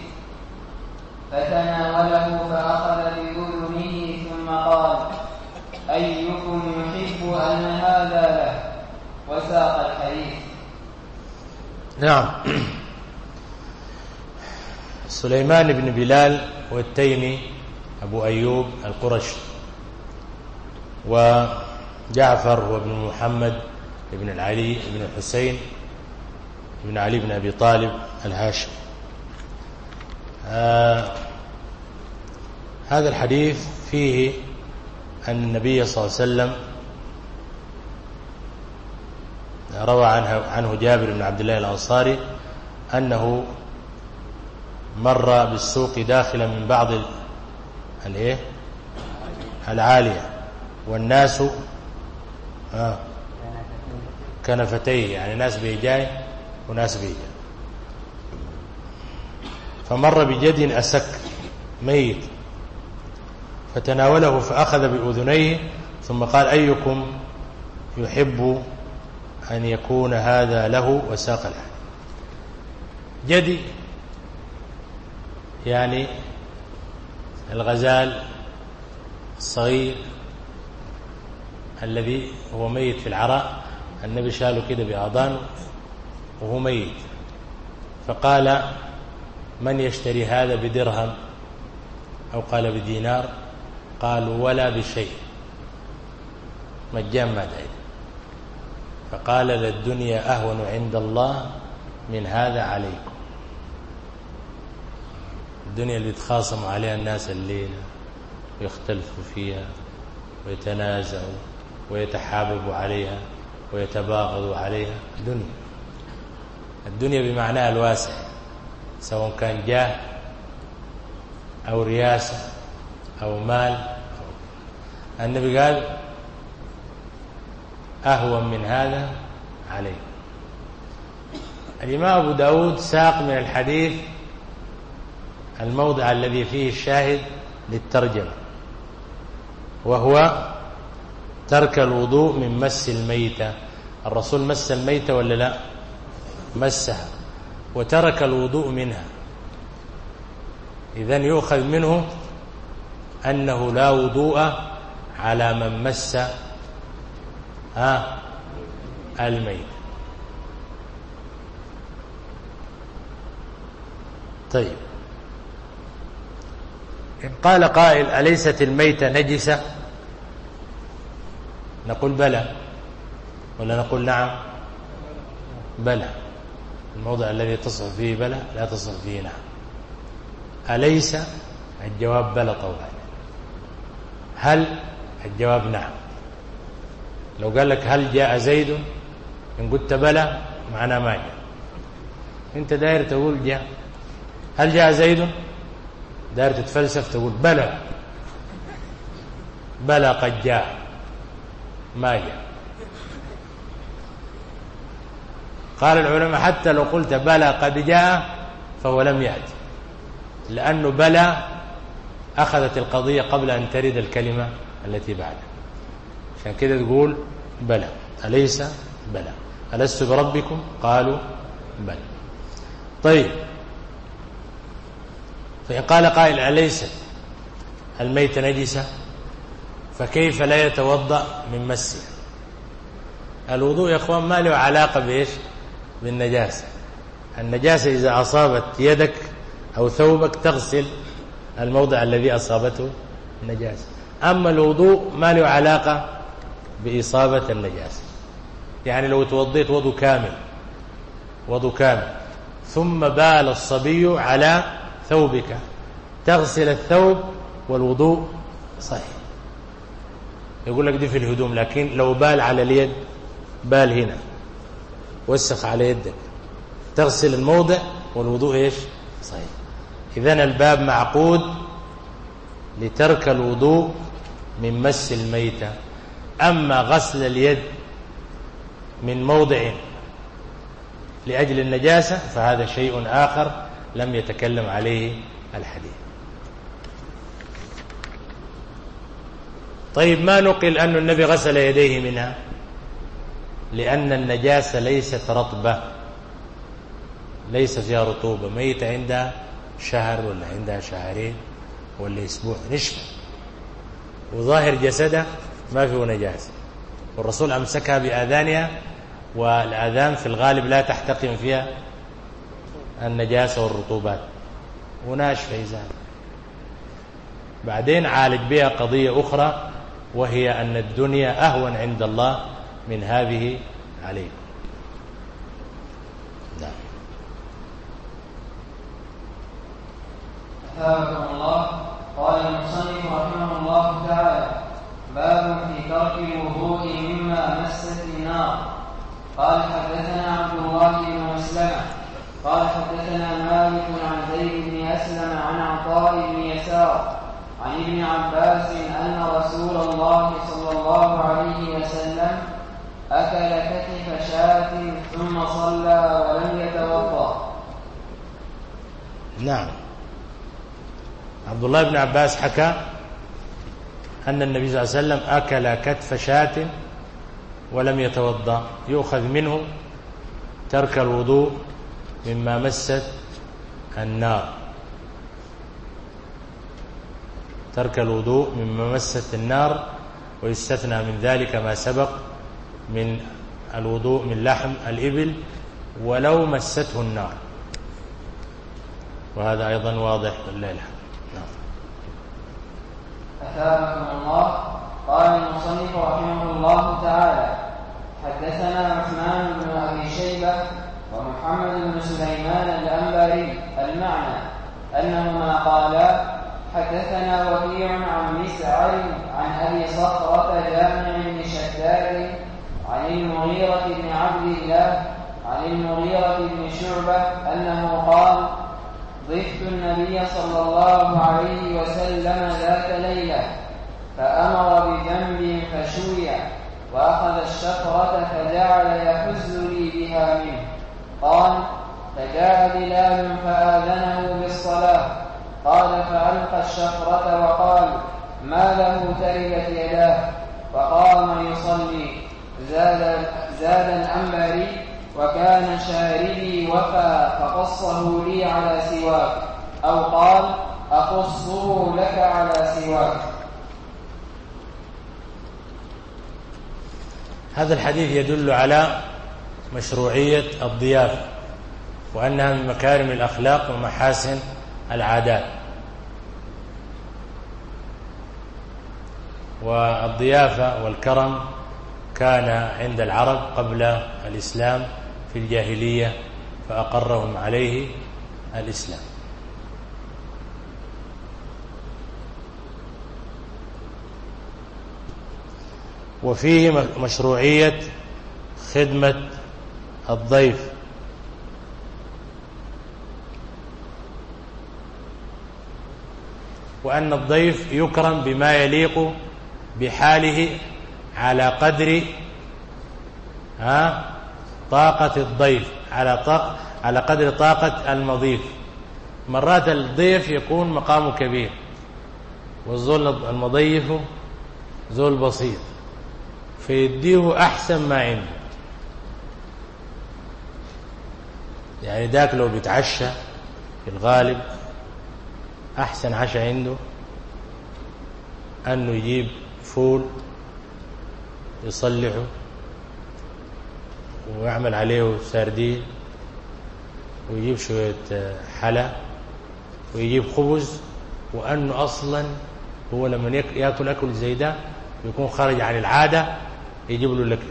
فتناوله فأخذ بأذنه ثم قال: أيكم يحب أن هذا له؟ وساق الحديث. نعم. سليمان بن بلال والتيمي أبو أيوب القرشي، وجعفر وابن محمد ابن العلي ابن الحسين ابن علي بن أبي طالب الهاشم. آه هذا الحديث فيه أن النبي صلى الله عليه وسلم روى عنه, عنه جابر بن عبد الله الأنصاري أنه مر بالسوق داخلا من بعض الايه العالية، والناس آه كنفتيه، يعني ناس بيجاي وناس بيجاي. فمر بجد أسك ميت فتناوله فأخذ بأذنيه ثم قال أيكم يحب أن يكون هذا له وساق له. جدي يعني الغزال الصغير الذي هو ميت في العراء، النبي شاله كده بأعضانه وهو ميت، فقال من يشتري هذا بدرهم أو قال بدينار؟ قالوا ولا بشيء، مجان ما داير. فقال للدنيا أهون عند الله من هذا عليكم. الدنيا اللي يتخاصموا عليها الناس الليلة ويختلفوا فيها ويتنازعوا ويتحاببوا عليها ويتباغضوا عليها، دنيا الدنيا بمعناها الواسع، سواء كان جاه أو رياسة أو مال أو. النبي قال أهون من هذا عليه. الإمام أبو داود ساق من الحديث الموضع الذي فيه الشاهد للترجمة، وهو ترك الوضوء من مس الميتة. الرسول مس الميتة ولا لا؟ مسها وترك الوضوء منها. إذن يؤخذ منه أنه لا وضوء على من مس ها الميت. طيب، إن قال قائل أليست الميتة نجسة؟ نقول بلى، ولا نقول نعم؟ بلى. الموضع الذي تصح فيه بلى لا تصح فيه نعم. أليس؟ الجواب بلى طبعا. هل؟ الجواب نعم. لو قال لك هل جاء زيد، إن قلت بلى معناه ما جاء. انت داير تقول جاء. هل جاء زيد؟ داير تتفلسف تقول بلى بلى قد جاء، ما جاء. قال العلماء حتى لو قلت بلى قد جاء فهو لم يأتي، لأنه بلى أخذت القضية قبل أن ترد الكلمة التي بعدها. عشان كده تقول بلى. أليس؟ بلى. ألست بربكم؟ قالوا بلى. طيب، فإن قال قائل أليست الميت نجسة، فكيف لا يتوضأ من مسها؟ الوضوء يا أخوان ما له علاقة بإيش؟ بالنجاسة. النجاسة إذا أصابت يدك أو ثوبك تغسل الموضع الذي أصابته النجاسة. أما الوضوء ما له علاقة بإصابة النجاسة. يعني لو توضيت وضوء كامل وضوء كامل ثم بال الصبي على ثوبك، تغسل الثوب والوضوء صحيح. يقول لك دي في الهدوم، لكن لو بال على اليد، بال هنا وسخ على يدك، تغسل الموضع والوضوء ايش؟ صحيح. إذن الباب معقود لترك الوضوء من مس الميتة. أما غسل اليد من موضع لأجل النجاسة فهذا شيء آخر لم يتكلم عليه الحديث. طيب، ما نقل أن النبي غسل يديه منها؟ لأن النجاسة ليست رطبة، ليس فيها رطوبة. ميتة عندها شهر ولا عندها شهرين ولا أسبوع، نشفة وظاهر جسده ما فيه نجاسة، والرسول أمسكها بآذانها، والآذان في الغالب لا تحتقن فيها النجاسة والرطوبات، وناشفة إزالة. بعدين عالج بها قضية أخرى، وهي أن الدنيا أهون عند الله من هذه عليكم. نعم. أثابكم الله. قال المصنف رحمه الله تعالى: باب في ترك الوضوء مما مست النار. قال حدثنا عبد الله بن مسلمة قال حدثنا مالك عن زيد بن أسلم عن عطاء بن يسار عن ابن عباس أن رسول الله صلى الله عليه وسلم أكل كتف شاة ثم صلى ولم يتوضأ. نعم. عبد الله بن عباس حكى أن النبي صلى الله عليه وسلم أكل كتف شاة ولم يتوضأ، يؤخذ منه ترك الوضوء مما مست النار، ترك الوضوء مما مست النار، ويستثنى من ذلك ما سبق من الوضوء من لحم الإبل ولو مسته النار، وهذا أيضا واضح بالله الحمد. نعم. أثابكم الله. قال المصنف رحمه الله تعالى: حدثنا عثمان بن أبي شيبة ومحمد بن سليمان الأنباري المعنى أنهما قالا: حدثنا وكيع عن مسعر عن أبي صخرة جامع بن شداد عن المغيرة بن عبد الله عن المغيرة بن شعبة أنه قال: ضفت النبي صلى الله عليه وسلم ذات ليلة فأمر بجنب فشوي وأخذ الشفرة فجعل يحز لي بها منه. قال: فجاء بلال فآذنه بالصلاة، قال: فألقى الشفرة وقال: ما له تربت يداه، فقام يصلي. زاد, زاد الأنباري: وكان شاربي وفى فقصه لي على سواك، أو قال: أقصه لك على سواك. هذا الحديث يدل على مشروعية الضيافة، وأنها من مكارم الأخلاق ومحاسن العادات. والضيافة والكرم كان عند العرب قبل الإسلام في الجاهلية، فأقرهم عليه الإسلام. وفيه مشروعية خدمة الضيف، وأن الضيف يكرم بما يليق بحاله على قدر ها طاقة الضيف، على طاق على قدر طاقة المضيف. مرات الضيف يكون مقامه كبير والزول المضيف زول بسيط، فيديه أحسن ما عنده. يعني ذاك لو بيتعشى في الغالب أحسن عشاء عنده أنه يجيب فول يصلحه ويعمل عليه ساردين ويجيب شوية حلا ويجيب خبز، وأنه أصلا هو لما يأكل أكل زي ده يكون خارج عن العادة، يجيب له الأكل.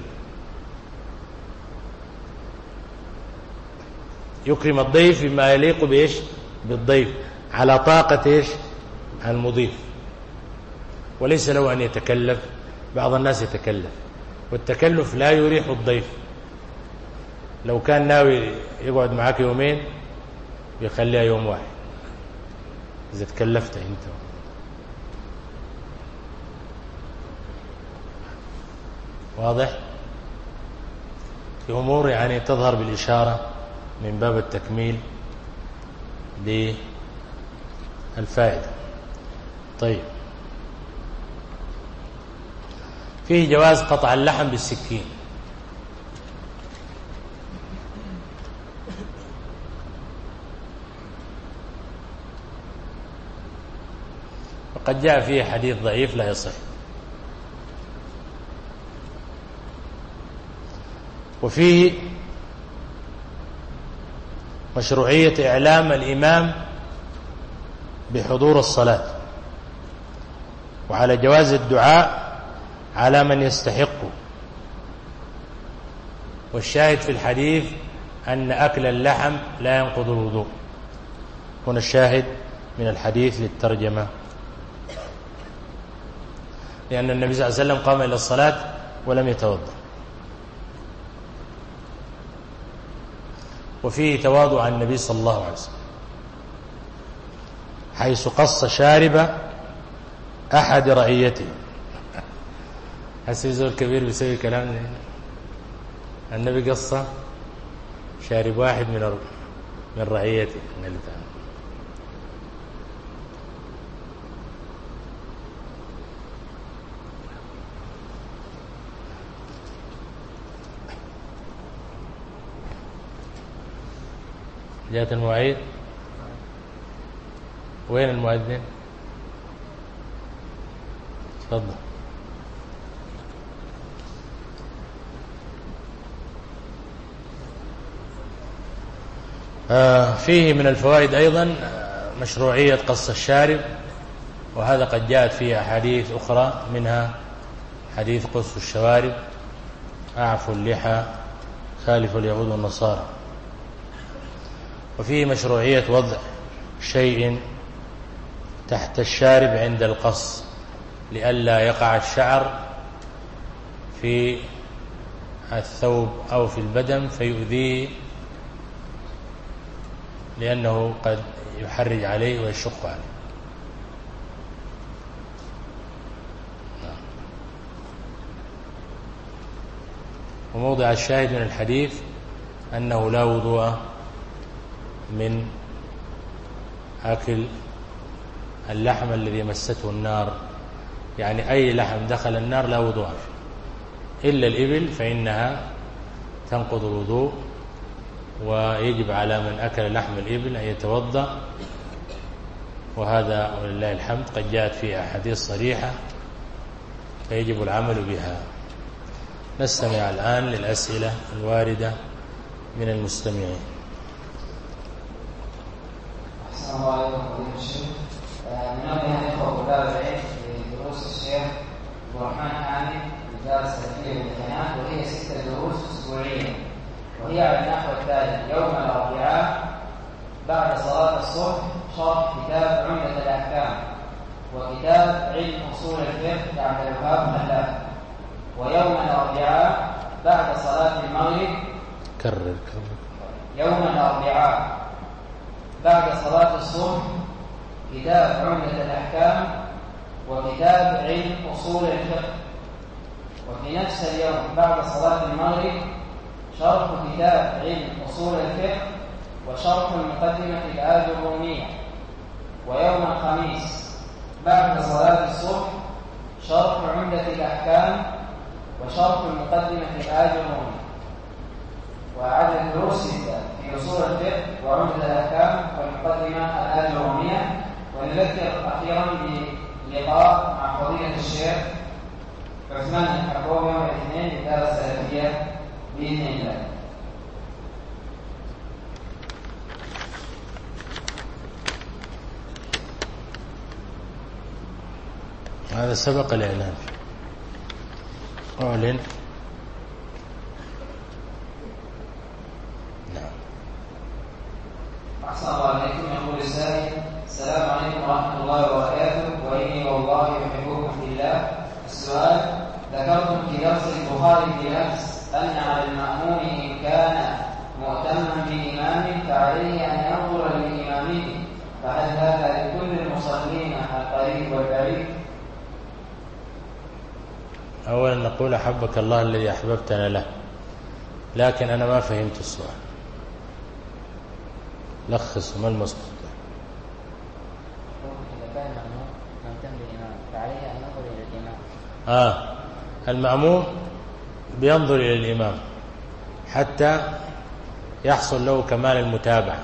يكرم الضيف بما يليق بإيش بالضيف على طاقة إيش المضيف، وليس له أن يتكلف. بعض الناس يتكلف، والتكلف لا يريح الضيف. لو كان ناوي يقعد معك يومين يخليها يوم واحد إذا تكلفت أنت. واضح؟ في أمور يعني تظهر بالإشارة من باب التكميل للفائدة. طيب، فيه جواز قطع اللحم بالسكين. وقد جاء فيه حديث ضعيف لا يصح. وفيه مشروعية إعلام الإمام بحضور الصلاة، وعلى جواز الدعاء على من يستحقه. والشاهد في الحديث أن أكل اللحم لا ينقض الوضوء. هنا الشاهد من الحديث للترجمة، لأن النبي صلى الله عليه وسلم قام إلى الصلاة ولم يتوضأ. وفيه تواضع عن النبي صلى الله عليه وسلم، حيث قص شارب أحد رعيته. هسي زول كبير بيسوي كلام ده. النبي قصة شارب واحد من من رعيته. جاءت المواعيد. وين المؤذن؟ تفضل. آه فيه من الفوائد أيضا مشروعية قص الشارب، وهذا قد جاءت فيه أحاديث أخرى، منها حديث قص الشوارب، أعفوا اللحى، خالف اليهود والنصارى. وفيه مشروعية وضع شيء تحت الشارب عند القص لئلا يقع الشعر في الثوب أو في البدن فيؤذيه، لأنه قد يحرج عليه ويشق عليه. وموضع الشاهد من الحديث أنه لا وضوء من أكل اللحم الذي مسته النار، يعني أي لحم دخل النار لا وضوء فيه إلا الإبل، فإنها تنقض الوضوء، ويجب على من أكل لحم الإبل أن يتوضأ، وهذا ولله الحمد قد جاءت فيه أحاديث صريحة فيجب العمل بها. نستمع الآن للأسئلة الواردة من المستمعين. السلام عليكم ورحمة الله. ننبه الإخوة طلاب العلم لدروس الشيخ عبد الرحمن حامد للدار السلفية للامتحانات، وهي ستة دروس أسبوعيا، وهي على النحو التالي: يوم الأربعاء بعد صلاة الصبح شرح كتاب عمدة الأحكام وكتاب علم أصول الفقه عبد الوهاب خلاف. ويوم الأربعاء بعد صلاة المغرب كرر كرر يوم الأربعاء بعد صلاة الصبح كتاب عمدة الأحكام وكتاب علم أصول الفقه. وفي نفس اليوم بعد صلاة المغرب شرح كتاب علم أصول الفقه وشرح المقدمة الآجرومية. ويوم الخميس بعد صلاة الصبح شرح عمدة الأحكام وشرح المقدمة الآجرومية. وعدد الدروس في أصول الفقه وعمدة الأحكام والمقدمة الآجرومية. ونذكر أخيرا بلقاء مع فضيلة الشيخ عثمان الحكومي يوم الاثنين للدار السلفية بإذن الله. هذا سبق الإعلان. أعلن. نعم. أحسن الله عليكم. يقول السائل: السلام عليكم ورحمة الله وبركاته، وإني والله يحبكم في الله. السؤال: ذكرتم في درس البخاري بنفس أن على المأموم إن كان مؤتما بإمام فعليه أن ينظر لإمامه، فهل هذا لكل المصلين القريب والبعيد؟ أولا نقول أحبك الله الذي أحببتنا له، لكن أنا ما فهمت السؤال. لخص ما المقصود. إذا كان المأموم مؤتم بالإمام فعليه أن ينظر إلى الإمام. آه المأموم بينظر إلى الإمام حتى يحصل له كمال المتابعة،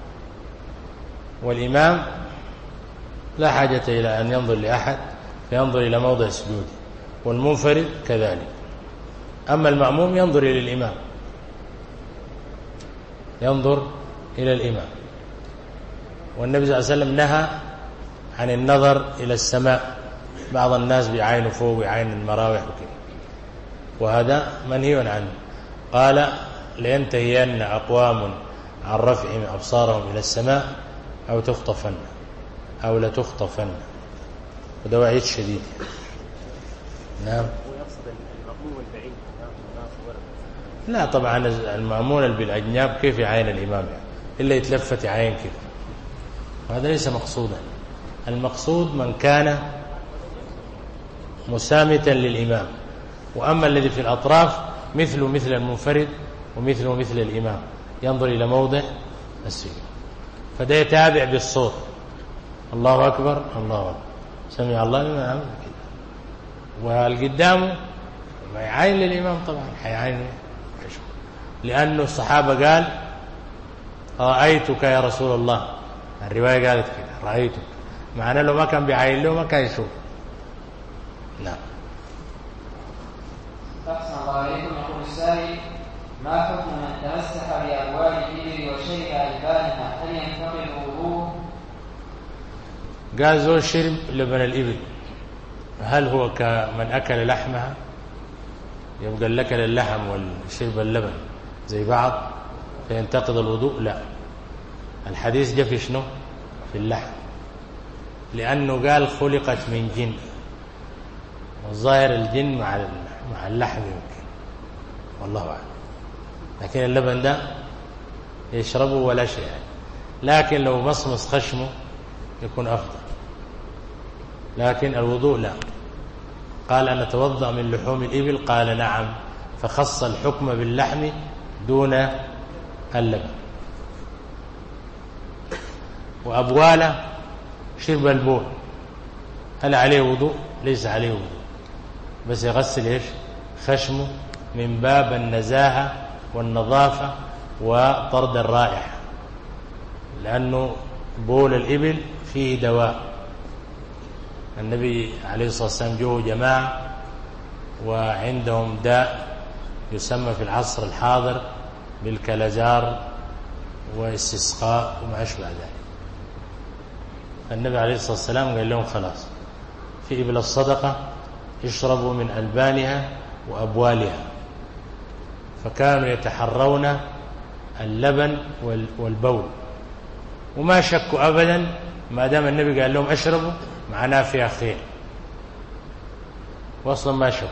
والإمام لا حاجة إلى أن ينظر لأحد، فينظر إلى موضع سجوده، والمنفرد كذلك. أما المأموم ينظر إلى الإمام، ينظر إلى الإمام. والنبي صلى الله عليه وسلم نهى عن النظر إلى السماء، بعض الناس بعين فوق بعين المراوح وكذا، وهذا منهي عنه. قال: لينتهين أقوام عن رفعهم أبصارهم إلى السماء أو تخطفن أو لتخطفن، وده وعيد شديد. نعم. لا طبعا المأمون بالأجناب كيف يعين الإمام يعني؟ إلا يتلفت يعين كيف، وهذا ليس مقصودا. المقصود من كان مسامتا للإمام، وأما الذي في الأطراف مثله مثل المنفرد ومثله مثل الإمام، ينظر إلى موضع السجود. فده يتابع بالصوت، الله أكبر الله أكبر سمع الله لمن حمده كده، والقدامه ما يعاين للإمام طبعا حيعاين، لأنه الصحابة قال رأيتك يا رسول الله، الرواية قالت كده رأيتك، معناه لو ما كان بيعاين له ما كان يشوف. نعم. أحسن الله عليكم. يقول السائل: ما حكم من تمسح بأبواب الإبل وشرب ألبانها، هل ينتقل وضوءه؟ قال زول شرب لبن الإبل، هل هو كمن أكل لحمها؟ يبقى الأكل اللحم والشرب اللبن زي بعض فينتقض الوضوء؟ لا، الحديث جاء في شنو؟ في اللحم، لأنه قال خلقت من جن، والظاهر الجن مع مع اللحم يمكن، والله أعلم، لكن اللبن ده يشربه ولا شيء يعني. لكن لو مصمص خشمه يكون أفضل، لكن الوضوء لا. قال أن نتوضأ من لحوم الإبل، قال نعم، فخص الحكم باللحم دون اللبن. وأبواله شرب البول، هل عليه وضوء؟ ليس عليه وضوء، بس يغسل إيش؟ خشمه من باب النزاهة والنظافة وطرد الرائحة، لأنه بول الإبل فيه دواء. النبي عليه الصلاة والسلام جوه جماعة وعندهم داء يسمى في العصر الحاضر بالكلزار واستسقاء وما أشبه ذلك. النبي عليه الصلاة والسلام قال لهم خلاص في إبل الصدقة يشربوا من ألبانها وأبوالها، فكانوا يتحرون اللبن والبول، وما شكوا أبدا ما دام النبي قال لهم أشربوا معناه فيها خير، واصلا ما شكوا.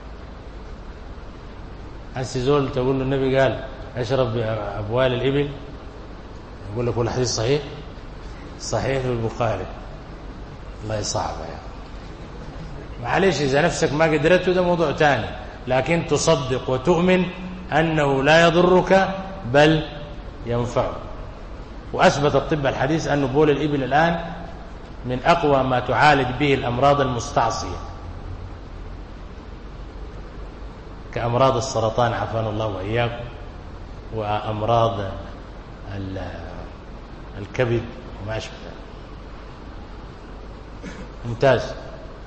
هسي زول تقول له النبي قال أشرب بأبوال الإبل، يقول لك والحديث صحيح صحيح في البخاري، الله يصعب يعني. معلش إذا نفسك ما قدرته ده موضوع تاني، لكن تصدق وتؤمن أنه لا يضرك بل ينفعك. وأثبت الطب الحديث أن بول الإبل الآن من أقوى ما تعالج به الأمراض المستعصية، كأمراض السرطان عافانا الله وإياكم، وأمراض الكبد وما أشبه ذلك. ممتاز.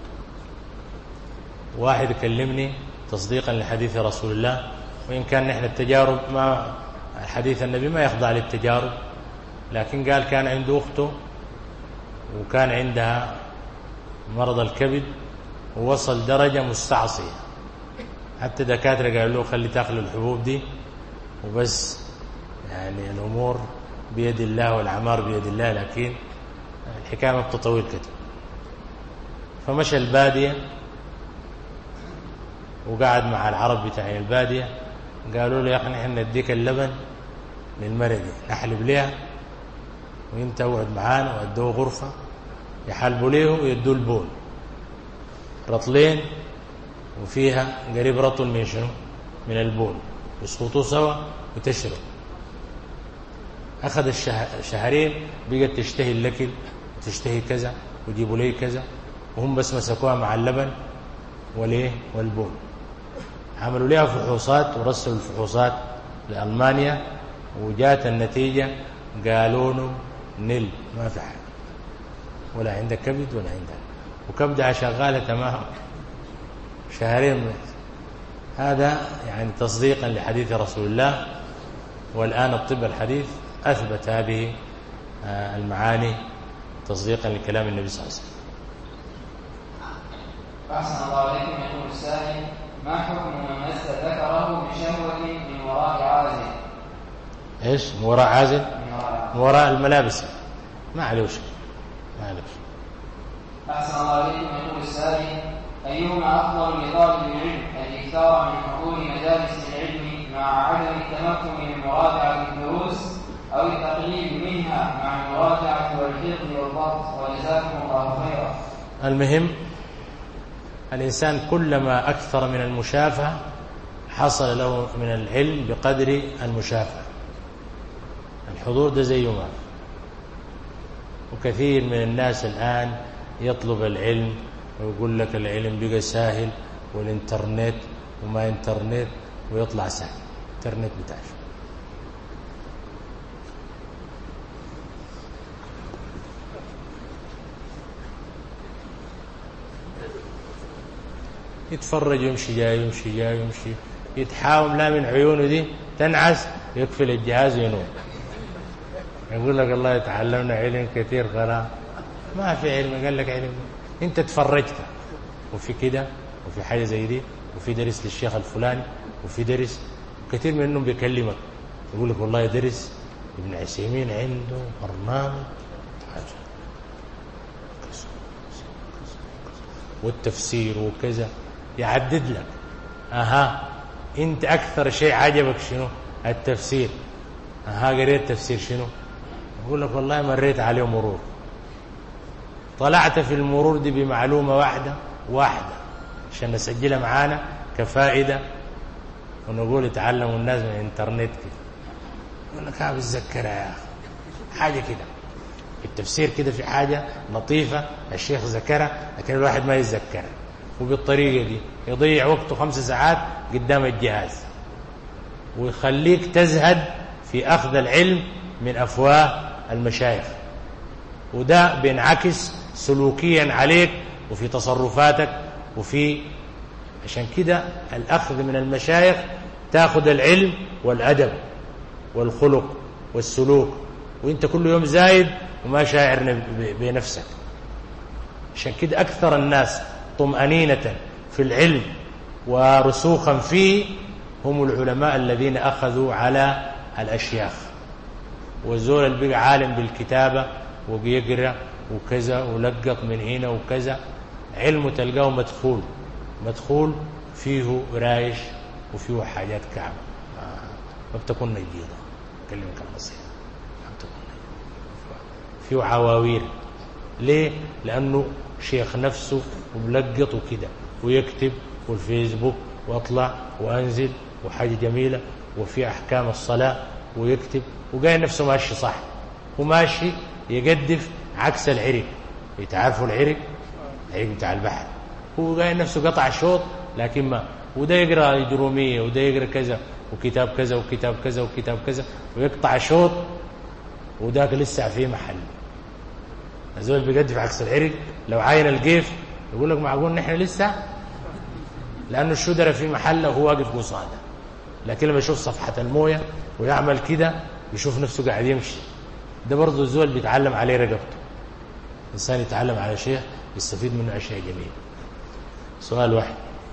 واحد يكلمني تصديقا لحديث رسول الله، وإن كان نحن التجارب ما حديث النبي ما يخضع للتجارب، لكن قال كان عنده أخته وكان عندها مرض الكبد ووصل درجة مستعصية، حتى دكاترة قالوا له خلي تاكل الحبوب دي وبس، يعني الأمور بيد الله والأعمار بيد الله، لكن الحكاية ما بتطول كده. فمشى البادية وقعد مع العرب بتاعين البادية، قالوا له يا أخي نحن نديك اللبن للمرة دي نحلب ليها وانت اقعد معانا، وادوه غرفة يحلبوا ليه ويدوه البول، رطلين وفيها قريب رطل من شنو؟ من البول، يسقطوا سوا وتشرب. أخذ الشهرين بقت تشتهي الأكل وتشتهي كذا ويجيبوا ليه كذا، وهم بس مسكوها مع اللبن وليه والبول. عملوا لها فحوصات ورسلوا الفحوصات لألمانيا، وجات النتيجة قالوا له نل، ما في حاجة، ولا عندك كبد ولا عندك، وكبدها شغالة تمام شهرين بس. هذا يعني تصديقا لحديث رسول الله. والآن الطب الحديث أثبت هذه المعاني تصديقا لكلام النبي صلى الله عليه وسلم. أحسن الله عليكم. يقول السائل: ما حكم من مس ذكره بشهوة من وراء عازل؟ ايش من وراء عازل؟ من وراء الملابس، ما عليه شيء، ما عليه شيء. أحسن الله عليكم. يقول السائل: أيهما أفضل لطالب العلم، الإكثار من حضور مجالس العلم مع عدم التمكن من مراجعة الدروس، أو التقليل منها مع المراجعة والحفظ والضبط؟ وجزاكم الله خيرا. المهم الإنسان كلما أكثر من المشافهة حصل له من العلم بقدر المشافهة. الحضور ده زي ما، وكثير من الناس الآن يطلب العلم ويقول لك العلم بقى سهل والإنترنت وما إنترنت، ويطلع سهل إنترنت بتاعه. يتفرج يمشي جاي يمشي جاي يمشي، يتحاوم لا من عيونه دي تنعس، يقفل الجهاز وينوم. يقول لك الله يتعلمنا علم كثير غرام. ما في علم، قال لك علم انت تفرجت، وفي كده وفي حاجه زي دي، وفي درس للشيخ الفلاني، وفي درس كثير منهم بيكلمك يقول لك والله درس ابن عثيمين عنده برنامج والتفسير وكذا، يعدد لك. اها انت اكثر شيء عجبك شنو؟ التفسير. اها قريت تفسير شنو؟ يقول لك والله مريت عليه مرور. طلعت في المرور دي بمعلومه واحده واحده عشان نسجلها معانا كفائده، ونقول يتعلموا الناس من الانترنت كده. يقول لك ها بتذكرها يا اخي حاجه كده التفسير كده، في حاجه لطيفه الشيخ ذكرها لكن الواحد ما يتذكرها، وبالطريقه دي يضيع وقته خمس ساعات قدام الجهاز، ويخليك تزهد في اخذ العلم من افواه المشايخ. وده بينعكس سلوكيا عليك وفي تصرفاتك. وفي عشان كده الأخذ من المشايخ تأخذ العلم والأدب والخلق والسلوك، وانت كل يوم زايد وما شاعر بنفسك. عشان كده أكثر الناس طمأنينة في العلم ورسوخا فيه هم العلماء الذين أخذوا على الأشياخ. والزول اللي بقى عالم بالكتابة وبيقرأ وكذا ولقط من هنا وكذا، علمه تلقاه مدخول مدخول فيه رايش وفيه حاجات كعبة، ما بتكون نجيضة. أكلمك النصيحة، ما بتكون نجيضة، فيه عواوير. ليه؟ لأنه شيخ نفسه وملقط وكده ويكتب والفيسبوك واطلع وانزل وحاجة جميلة، وفي أحكام الصلاة ويكتب، وقايل نفسه ماشي صح، وماشي يقدف عكس العرق. يتعرفوا العرق العرق بتاع البحر، هو قايل نفسه قطع شوط لكن ما، وده يقرأ جرومية وده يقرأ كذا وكتاب كذا وكتاب كذا وكتاب كذا ويقطع شوط، وذاك لسه في محل. الزول بيقدف عكس العرق. لو عاين القيف يقول لك معقول نحن لسه، لأنه الشدرة في محله وهو واقف قصاده. لكن لما يشوف صفحة الموية ويعمل كده يشوف نفسه قاعد يمشي. ده برضو الزول بيتعلم عليه رقبته. الإنسان يتعلم على شيء يستفيد منه أشياء جميلة. سؤال واحد.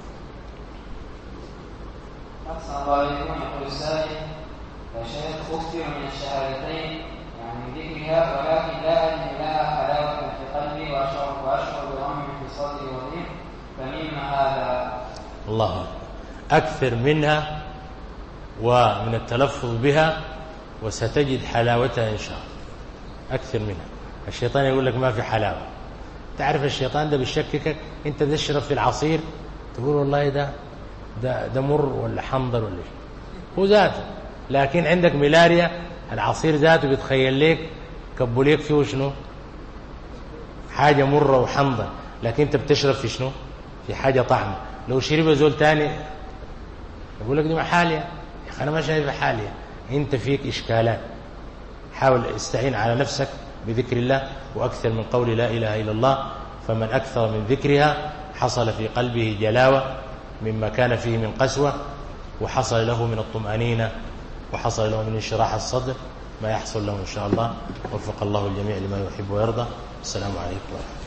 أحسن الله إليكم. يقول السائل: يا شيخ أكثر من الشهادتين يعني ذكرها، ولكن لا أجد لها حلاوة في قلبي وأشعر وأشعر بغم في صدري وضيق، فمما هذا؟ الله أكثر منها ومن التلفظ بها، وستجد حلاوتها إن شاء الله. أكثر منها. الشيطان يقول لك ما في حلاوة. تعرف الشيطان ده بيشككك. أنت تشرب في العصير تقول والله ده ده, ده مر ولا حنظل ولا شيء، هو ذاته. لكن عندك ملاريا، العصير ذاته بيتخيل لك كبوليك فيه شنو؟ حاجة مرة وحنظل، لكن أنت بتشرب في شنو؟ في حاجة طعمة. لو شرب زول تاني يقول لك دي محالية. يا أخي أنا ما شايف حالية. أنت فيك إشكالات. حاول استعين على نفسك بذكر الله، وأكثر من قول لا إله إلا الله. فمن أكثر من ذكرها حصل في قلبه جلاوة مما كان فيه من قسوة، وحصل له من الطمأنينة، وحصل له من انشراح الصدر ما يحصل له إن شاء الله. وفق الله الجميع لما يحب ويرضى. السلام عليكم ورحمة الله.